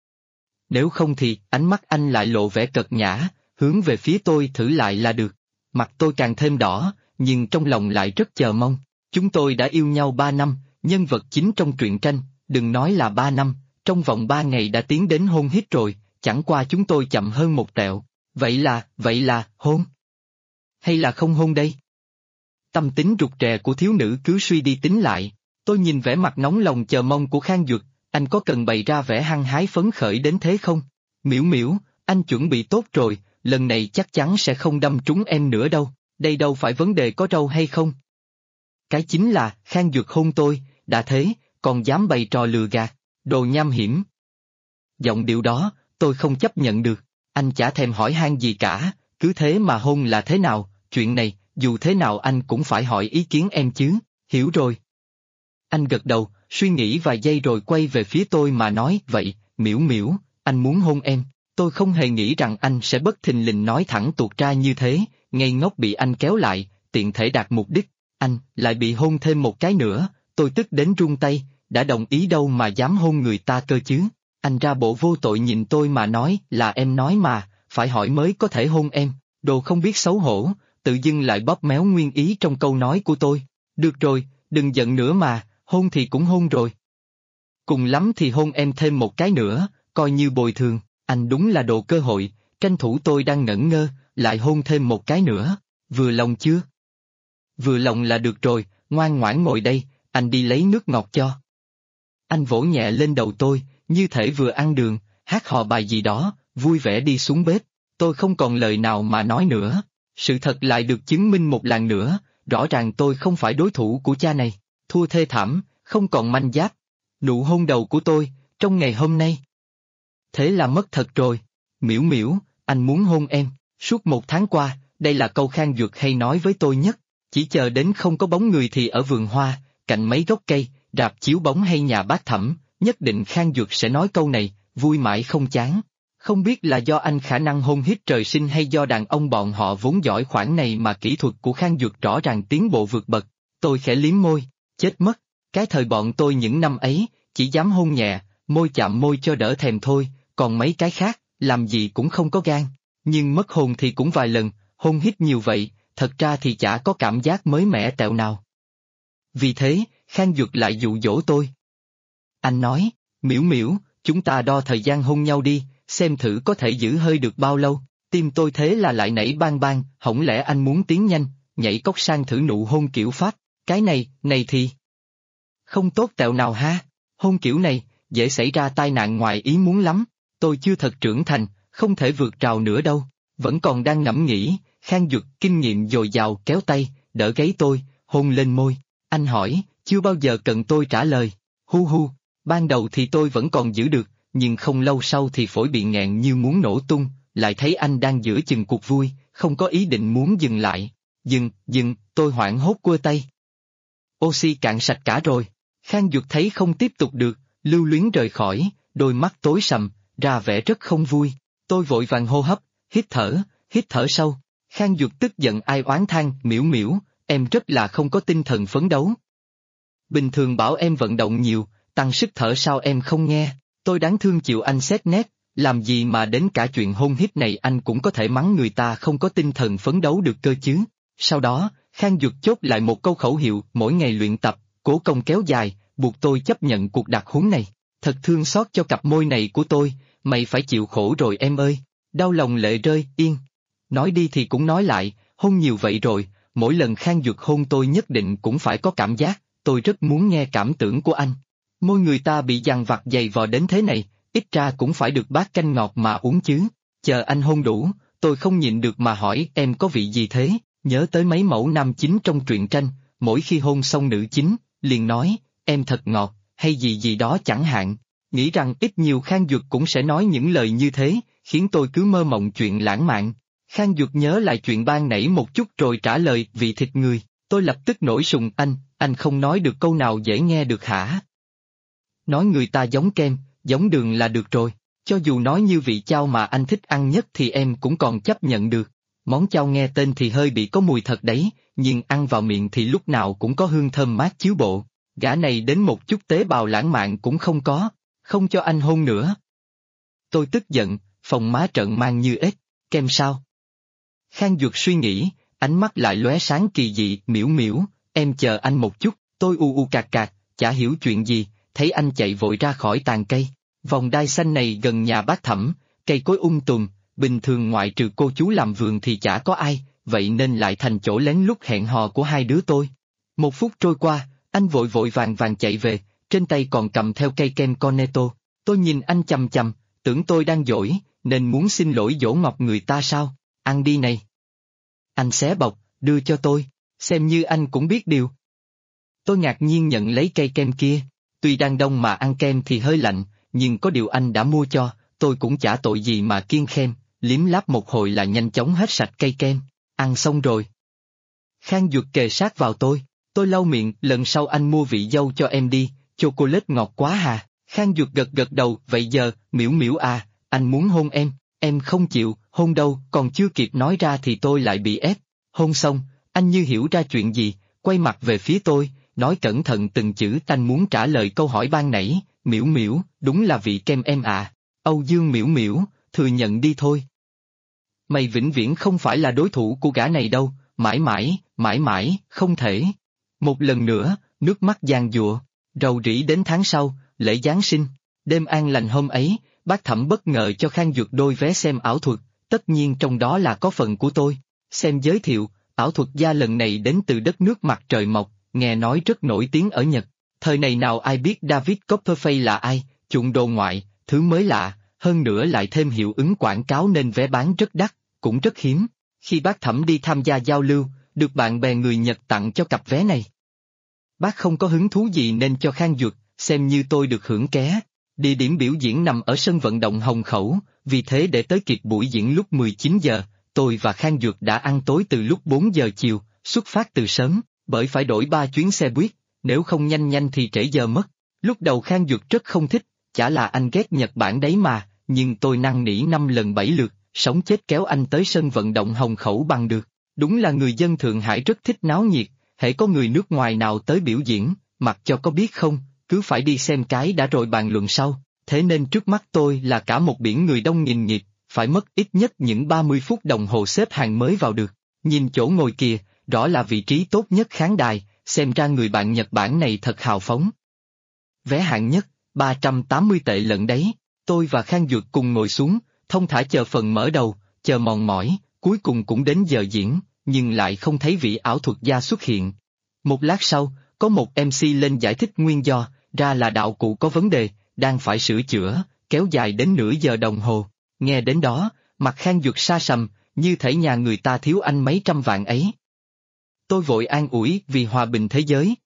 Nếu không thì ánh mắt anh lại lộ vẻ cợt nhã, hướng về phía tôi thử lại là được. Mặt tôi càng thêm đỏ, nhưng trong lòng lại rất chờ mong. Chúng tôi đã yêu nhau 3 năm, nhân vật chính trong truyện tranh, đừng nói là 3 năm, trong vòng 3 ngày đã tiến đến hôn hít rồi, chẳng qua chúng tôi chậm hơn một tẹo. Vậy là, hôn? Hay là không hôn đây? Tâm tính rụt rè của thiếu nữ cứ suy đi tính lại, tôi nhìn vẻ mặt nóng lòng chờ mong của Khang Duật, anh có cần bày ra vẻ hăng hái phấn khởi đến thế không? Miễu miễu, anh chuẩn bị tốt rồi, lần này chắc chắn sẽ không đâm trúng em nữa đâu, đây đâu phải vấn đề có râu hay không. Cái chính là, Khang Duật hôn tôi, đã thế, còn dám bày trò lừa gạt, đồ nham hiểm. Giọng điệu đó, tôi không chấp nhận được, anh chả thèm hỏi han gì cả, cứ thế mà hôn là thế nào, chuyện này, dù thế nào anh cũng phải hỏi ý kiến em chứ, hiểu rồi. Anh gật đầu, suy nghĩ vài giây rồi quay về phía tôi mà nói, vậy, miễu miễu, anh muốn hôn em. Tôi không hề nghĩ rằng anh sẽ bất thình lình nói thẳng tuột ra như thế, ngây ngốc bị anh kéo lại, tiện thể đạt mục đích, anh lại bị hôn thêm một cái nữa, tôi tức đến run tay, đã đồng ý đâu mà dám hôn người ta cơ chứ. Anh ra bộ vô tội nhìn tôi mà nói, là em nói mà, phải hỏi mới có thể hôn em, đồ không biết xấu hổ, tự dưng lại bóp méo nguyên ý trong câu nói của tôi. Được rồi, đừng giận nữa mà, hôn thì cũng hôn rồi. Cùng lắm thì hôn em thêm một cái nữa, coi như bồi thường. Anh đúng là đồ cơ hội, tranh thủ tôi đang ngẩn ngơ, lại hôn thêm một cái nữa, vừa lòng chưa? Vừa lòng là được rồi, ngoan ngoãn ngồi đây, anh đi lấy nước ngọt cho. Anh vỗ nhẹ lên đầu tôi, như thể vừa ăn đường, hát hò bài gì đó, vui vẻ đi xuống bếp, tôi không còn lời nào mà nói nữa. Sự thật lại được chứng minh một lần nữa, rõ ràng tôi không phải đối thủ của cha này, thua thê thảm, không còn manh giáp. Nụ hôn đầu của tôi, trong ngày hôm nay. Thế là mất thật rồi. Miễu miễu, anh muốn hôn em. Suốt 1 tháng qua, đây là câu Khang Duật hay nói với tôi nhất. Chỉ chờ đến không có bóng người thì ở vườn hoa, cạnh mấy gốc cây, rạp chiếu bóng hay nhà bác Thẩm, nhất định Khang Duật sẽ nói câu này, vui mãi không chán. Không biết là do anh khả năng hôn hít trời sinh hay do đàn ông bọn họ vốn giỏi khoản này mà kỹ thuật của Khang Duật rõ ràng tiến bộ vượt bậc. Tôi khẽ liếm môi, chết mất. Cái thời bọn tôi những năm ấy, chỉ dám hôn nhẹ, môi chạm môi cho đỡ thèm thôi, còn mấy cái khác, làm gì cũng không có gan. Nhưng mất hồn thì cũng vài lần, hôn hít nhiều vậy, thật ra thì chả có cảm giác mới mẻ tẹo nào. Vì thế, Khang Duật lại dụ dỗ tôi. Anh nói, miễu miễu, chúng ta đo thời gian hôn nhau đi, xem thử có thể giữ hơi được bao lâu. Tim tôi thế là lại nảy bang bang, hổng lẽ anh muốn tiến nhanh, nhảy cốc sang thử nụ hôn kiểu Pháp, cái này thì... Không tốt tẹo nào ha, hôn kiểu này, dễ xảy ra tai nạn ngoài ý muốn lắm, tôi chưa thật trưởng thành, không thể vượt rào nữa đâu, vẫn còn đang ngẫm nghĩ, Khang Duật kinh nghiệm dồi dào kéo tay, đỡ gáy tôi, hôn lên môi, anh hỏi, chưa bao giờ cần tôi trả lời, hu, ban đầu thì tôi vẫn còn giữ được, nhưng không lâu sau thì phổi bị nghẹn như muốn nổ tung, lại thấy anh đang giữa chừng cuộc vui, không có ý định muốn dừng lại, dừng, tôi hoảng hốt quơ tay. Oxy cạn sạch cả rồi. Khang Duật thấy không tiếp tục được, lưu luyến rời khỏi, đôi mắt tối sầm, ra vẻ rất không vui. Tôi vội vàng hô hấp, hít thở sâu. Khang Duật tức giận ai oán than, miễu miễu, em rất là không có tinh thần phấn đấu. Bình thường bảo em vận động nhiều, tăng sức thở sao em không nghe, tôi đáng thương chịu anh xét nét, làm gì mà đến cả chuyện hôn hít này anh cũng có thể mắng người ta không có tinh thần phấn đấu được cơ chứ. Sau đó, Khang Duật chốt lại một câu khẩu hiệu, mỗi ngày luyện tập, cố công kéo dài, buộc tôi chấp nhận cuộc đặc huấn này. Thật thương xót cho cặp môi này của tôi, mày phải chịu khổ rồi em ơi. Đau lòng lệ rơi, yên. Nói đi thì cũng nói lại, hôn nhiều vậy rồi, mỗi lần Khang Duật hôn tôi nhất định cũng phải có cảm giác, tôi rất muốn nghe cảm tưởng của anh. Môi người ta bị dằn vặt dày vò đến thế này, ít ra cũng phải được bát canh ngọt mà uống chứ. Chờ anh hôn đủ, tôi không nhịn được mà hỏi em có vị gì thế, nhớ tới mấy mẫu nam chính trong truyện tranh, mỗi khi hôn xong nữ chính, liền nói, em thật ngọt, hay gì gì đó chẳng hạn. Nghĩ rằng ít nhiều Khang Duật cũng sẽ nói những lời như thế, khiến tôi cứ mơ mộng chuyện lãng mạn. Khang Duật nhớ lại chuyện ban nãy một chút rồi trả lời vị thịt người, tôi lập tức nổi sùng anh không nói được câu nào dễ nghe được hả? Nói người ta giống kem, giống đường là được rồi, cho dù nói như vị chao mà anh thích ăn nhất thì em cũng còn chấp nhận được. Món chao nghe tên thì hơi bị có mùi thật đấy, nhưng ăn vào miệng thì lúc nào cũng có hương thơm mát chiếu bộ. Gã này đến một chút tế bào lãng mạn cũng không có, không cho anh hôn nữa. Tôi tức giận, phòng má trợn mang như ếch, kem sao? Khang Duật suy nghĩ, ánh mắt lại lóe sáng kỳ dị, miễu miễu, em chờ anh một chút, tôi u cạc cạc, chả hiểu chuyện gì, thấy anh chạy vội ra khỏi tàn cây. Vòng đai xanh này gần nhà bác Thẩm, cây cối tùm, bình thường ngoại trừ cô chú làm vườn thì chả có ai, vậy nên lại thành chỗ lén lút hẹn hò của hai đứa tôi. 1 phút trôi qua, anh vội vội vàng vàng chạy về, trên tay còn cầm theo cây kem Cornetto. Tôi nhìn anh chằm chằm, tưởng tôi đang dỗi, nên muốn xin lỗi dỗ ngọt người ta sao, ăn đi này. Anh xé bọc, đưa cho tôi, xem như anh cũng biết điều. Tôi ngạc nhiên nhận lấy cây kem kia, tuy đang đông mà ăn kem thì hơi lạnh, nhưng có điều anh đã mua cho, tôi cũng chả tội gì mà kiêng khem, liếm láp một hồi là nhanh chóng hết sạch cây kem, ăn xong rồi. Khang Duật kề sát vào tôi lau miệng, lần sau anh mua vị dâu cho em đi, chocolate ngọt quá hà. Khang Duật gật đầu, vậy giờ, miễu miễu à, anh muốn hôn em không chịu, hôn đâu, còn chưa kịp nói ra thì tôi lại bị ép. Hôn xong, anh như hiểu ra chuyện gì, quay mặt về phía tôi, nói cẩn thận từng chữ, anh muốn trả lời câu hỏi ban nãy, miễu miễu, đúng là vị kem em à, Âu Dương miễu miễu, thừa nhận đi thôi. Mày vĩnh viễn không phải là đối thủ của gã này đâu, mãi mãi, không thể. Một lần nữa, nước mắt giàn giụa, rầu rĩ đến tháng sau, lễ Giáng sinh, đêm an lành hôm ấy, bác Thẩm bất ngờ cho Khang Duật đôi vé xem ảo thuật, tất nhiên trong đó là có phần của tôi. Xem giới thiệu, ảo thuật gia lần này đến từ đất nước mặt trời mọc, nghe nói rất nổi tiếng ở Nhật. Thời này nào ai biết David Copperfield là ai, chuộng đồ ngoại, thứ mới lạ, hơn nữa lại thêm hiệu ứng quảng cáo nên vé bán rất đắt, cũng rất hiếm. Khi bác Thẩm đi tham gia giao lưu, được bạn bè người Nhật tặng cho cặp vé này. Bác không có hứng thú gì nên cho Khang Duật, xem như tôi được hưởng ké. Địa điểm biểu diễn nằm ở sân vận động Hồng Khẩu, vì thế để tới kịp buổi diễn lúc 19 giờ, tôi và Khang Duật đã ăn tối từ lúc 4 giờ chiều, xuất phát từ sớm, bởi phải đổi 3 chuyến xe buýt, nếu không nhanh thì trễ giờ mất. Lúc đầu Khang Duật rất không thích, chả là anh ghét Nhật Bản đấy mà, nhưng tôi năn nỉ 5 lần 7 lượt, sống chết kéo anh tới sân vận động Hồng Khẩu bằng được. Đúng là người dân Thượng Hải rất thích náo nhiệt, hễ có người nước ngoài nào tới biểu diễn, mặc cho có biết không, cứ phải đi xem cái đã rồi bàn luận sau, thế nên trước mắt tôi là cả một biển người đông nghìn nghịt, phải mất ít nhất những 30 phút đồng hồ xếp hàng mới vào được. Nhìn chỗ ngồi kìa, rõ là vị trí tốt nhất khán đài, xem ra người bạn Nhật Bản này thật hào phóng. Vé hạng nhất, 380 tệ lận đấy, tôi và Khang Duật cùng ngồi xuống, thông thả chờ phần mở đầu, chờ mòn mỏi, cuối cùng cũng đến giờ diễn, nhưng lại không thấy vị ảo thuật gia xuất hiện. Một lát sau, có một MC lên giải thích nguyên do, ra là đạo cụ có vấn đề, đang phải sửa chữa, kéo dài đến nửa giờ đồng hồ. Nghe đến đó, mặt Khang Duật sa sầm, như thể nhà người ta thiếu anh mấy trăm vạn ấy. Tôi vội an ủi vì hòa bình thế giới.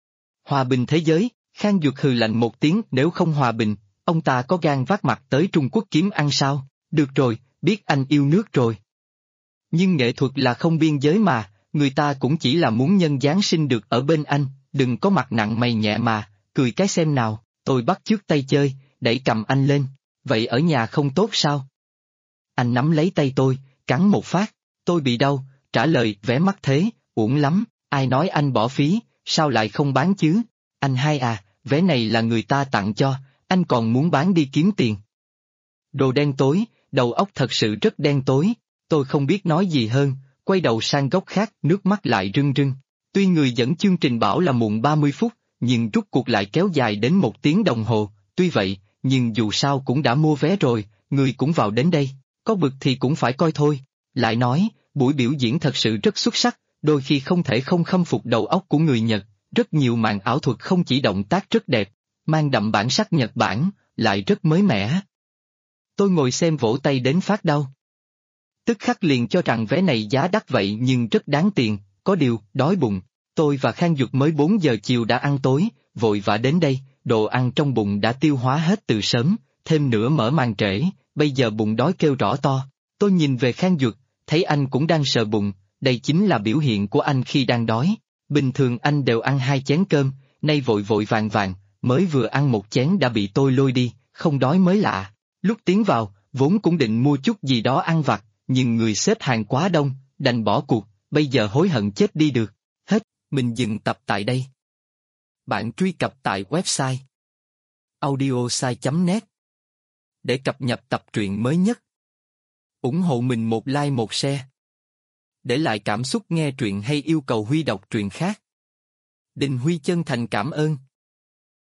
Hòa bình thế giới, Khang Duật hừ lạnh một tiếng, nếu không hòa bình, ông ta có gan vác mặt tới Trung Quốc kiếm ăn sao? Được rồi, biết anh yêu nước rồi. Nhưng nghệ thuật là không biên giới mà, người ta cũng chỉ là muốn nhân Giáng sinh được ở bên anh, đừng có mặt nặng mày nhẹ mà, cười cái xem nào. Tôi bắt chước tay chơi, đẩy cầm anh lên, vậy ở nhà không tốt sao? Anh nắm lấy tay tôi, cắn một phát, tôi bị đau, trả lời vẻ mắt thế, uổng lắm, ai nói anh bỏ phí, sao lại không bán chứ? Anh hai à, vé này là người ta tặng cho, anh còn muốn bán đi kiếm tiền. Đồ đen tối, đầu óc thật sự rất đen tối, tôi không biết nói gì hơn, quay đầu sang góc khác, nước mắt lại rưng rưng. Tuy người dẫn chương trình bảo là muộn 30 phút, nhưng rút cuộc lại kéo dài đến 1 tiếng đồng hồ, tuy vậy, nhưng dù sao cũng đã mua vé rồi, người cũng vào đến đây, có bực thì cũng phải coi thôi. Lại nói, buổi biểu diễn thật sự rất xuất sắc, đôi khi không thể không khâm phục đầu óc của người Nhật, rất nhiều màn ảo thuật không chỉ động tác rất đẹp, mang đậm bản sắc Nhật Bản, lại rất mới mẻ. Tôi ngồi xem vỗ tay đến phát đau. tức khắc liền cho rằng vé này giá đắt vậy nhưng rất đáng tiền, có điều, đói bụng. Tôi và Khang Duật mới 4 giờ chiều đã ăn tối, vội vã đến đây, đồ ăn trong bụng đã tiêu hóa hết từ sớm, thêm nữa mở màn trễ, bây giờ bụng đói kêu rõ to. Tôi nhìn về Khang Duật, thấy anh cũng đang sờ bụng, đây chính là biểu hiện của anh khi đang đói. Bình thường anh đều ăn 2 chén cơm, nay vội vội vàng vàng, mới vừa ăn 1 chén đã bị tôi lôi đi, không đói mới lạ. Lúc tiến vào, vốn cũng định mua chút gì đó ăn vặt, nhưng người xếp hàng quá đông, đành bỏ cuộc, bây giờ hối hận chết đi được. Hết, mình dừng tập tại đây. Bạn truy cập tại website audiosai.net để cập nhật tập truyện mới nhất. Ủng hộ mình một like một share. Để lại cảm xúc nghe truyện hay yêu cầu Huy đọc truyện khác. Đình Huy chân thành cảm ơn.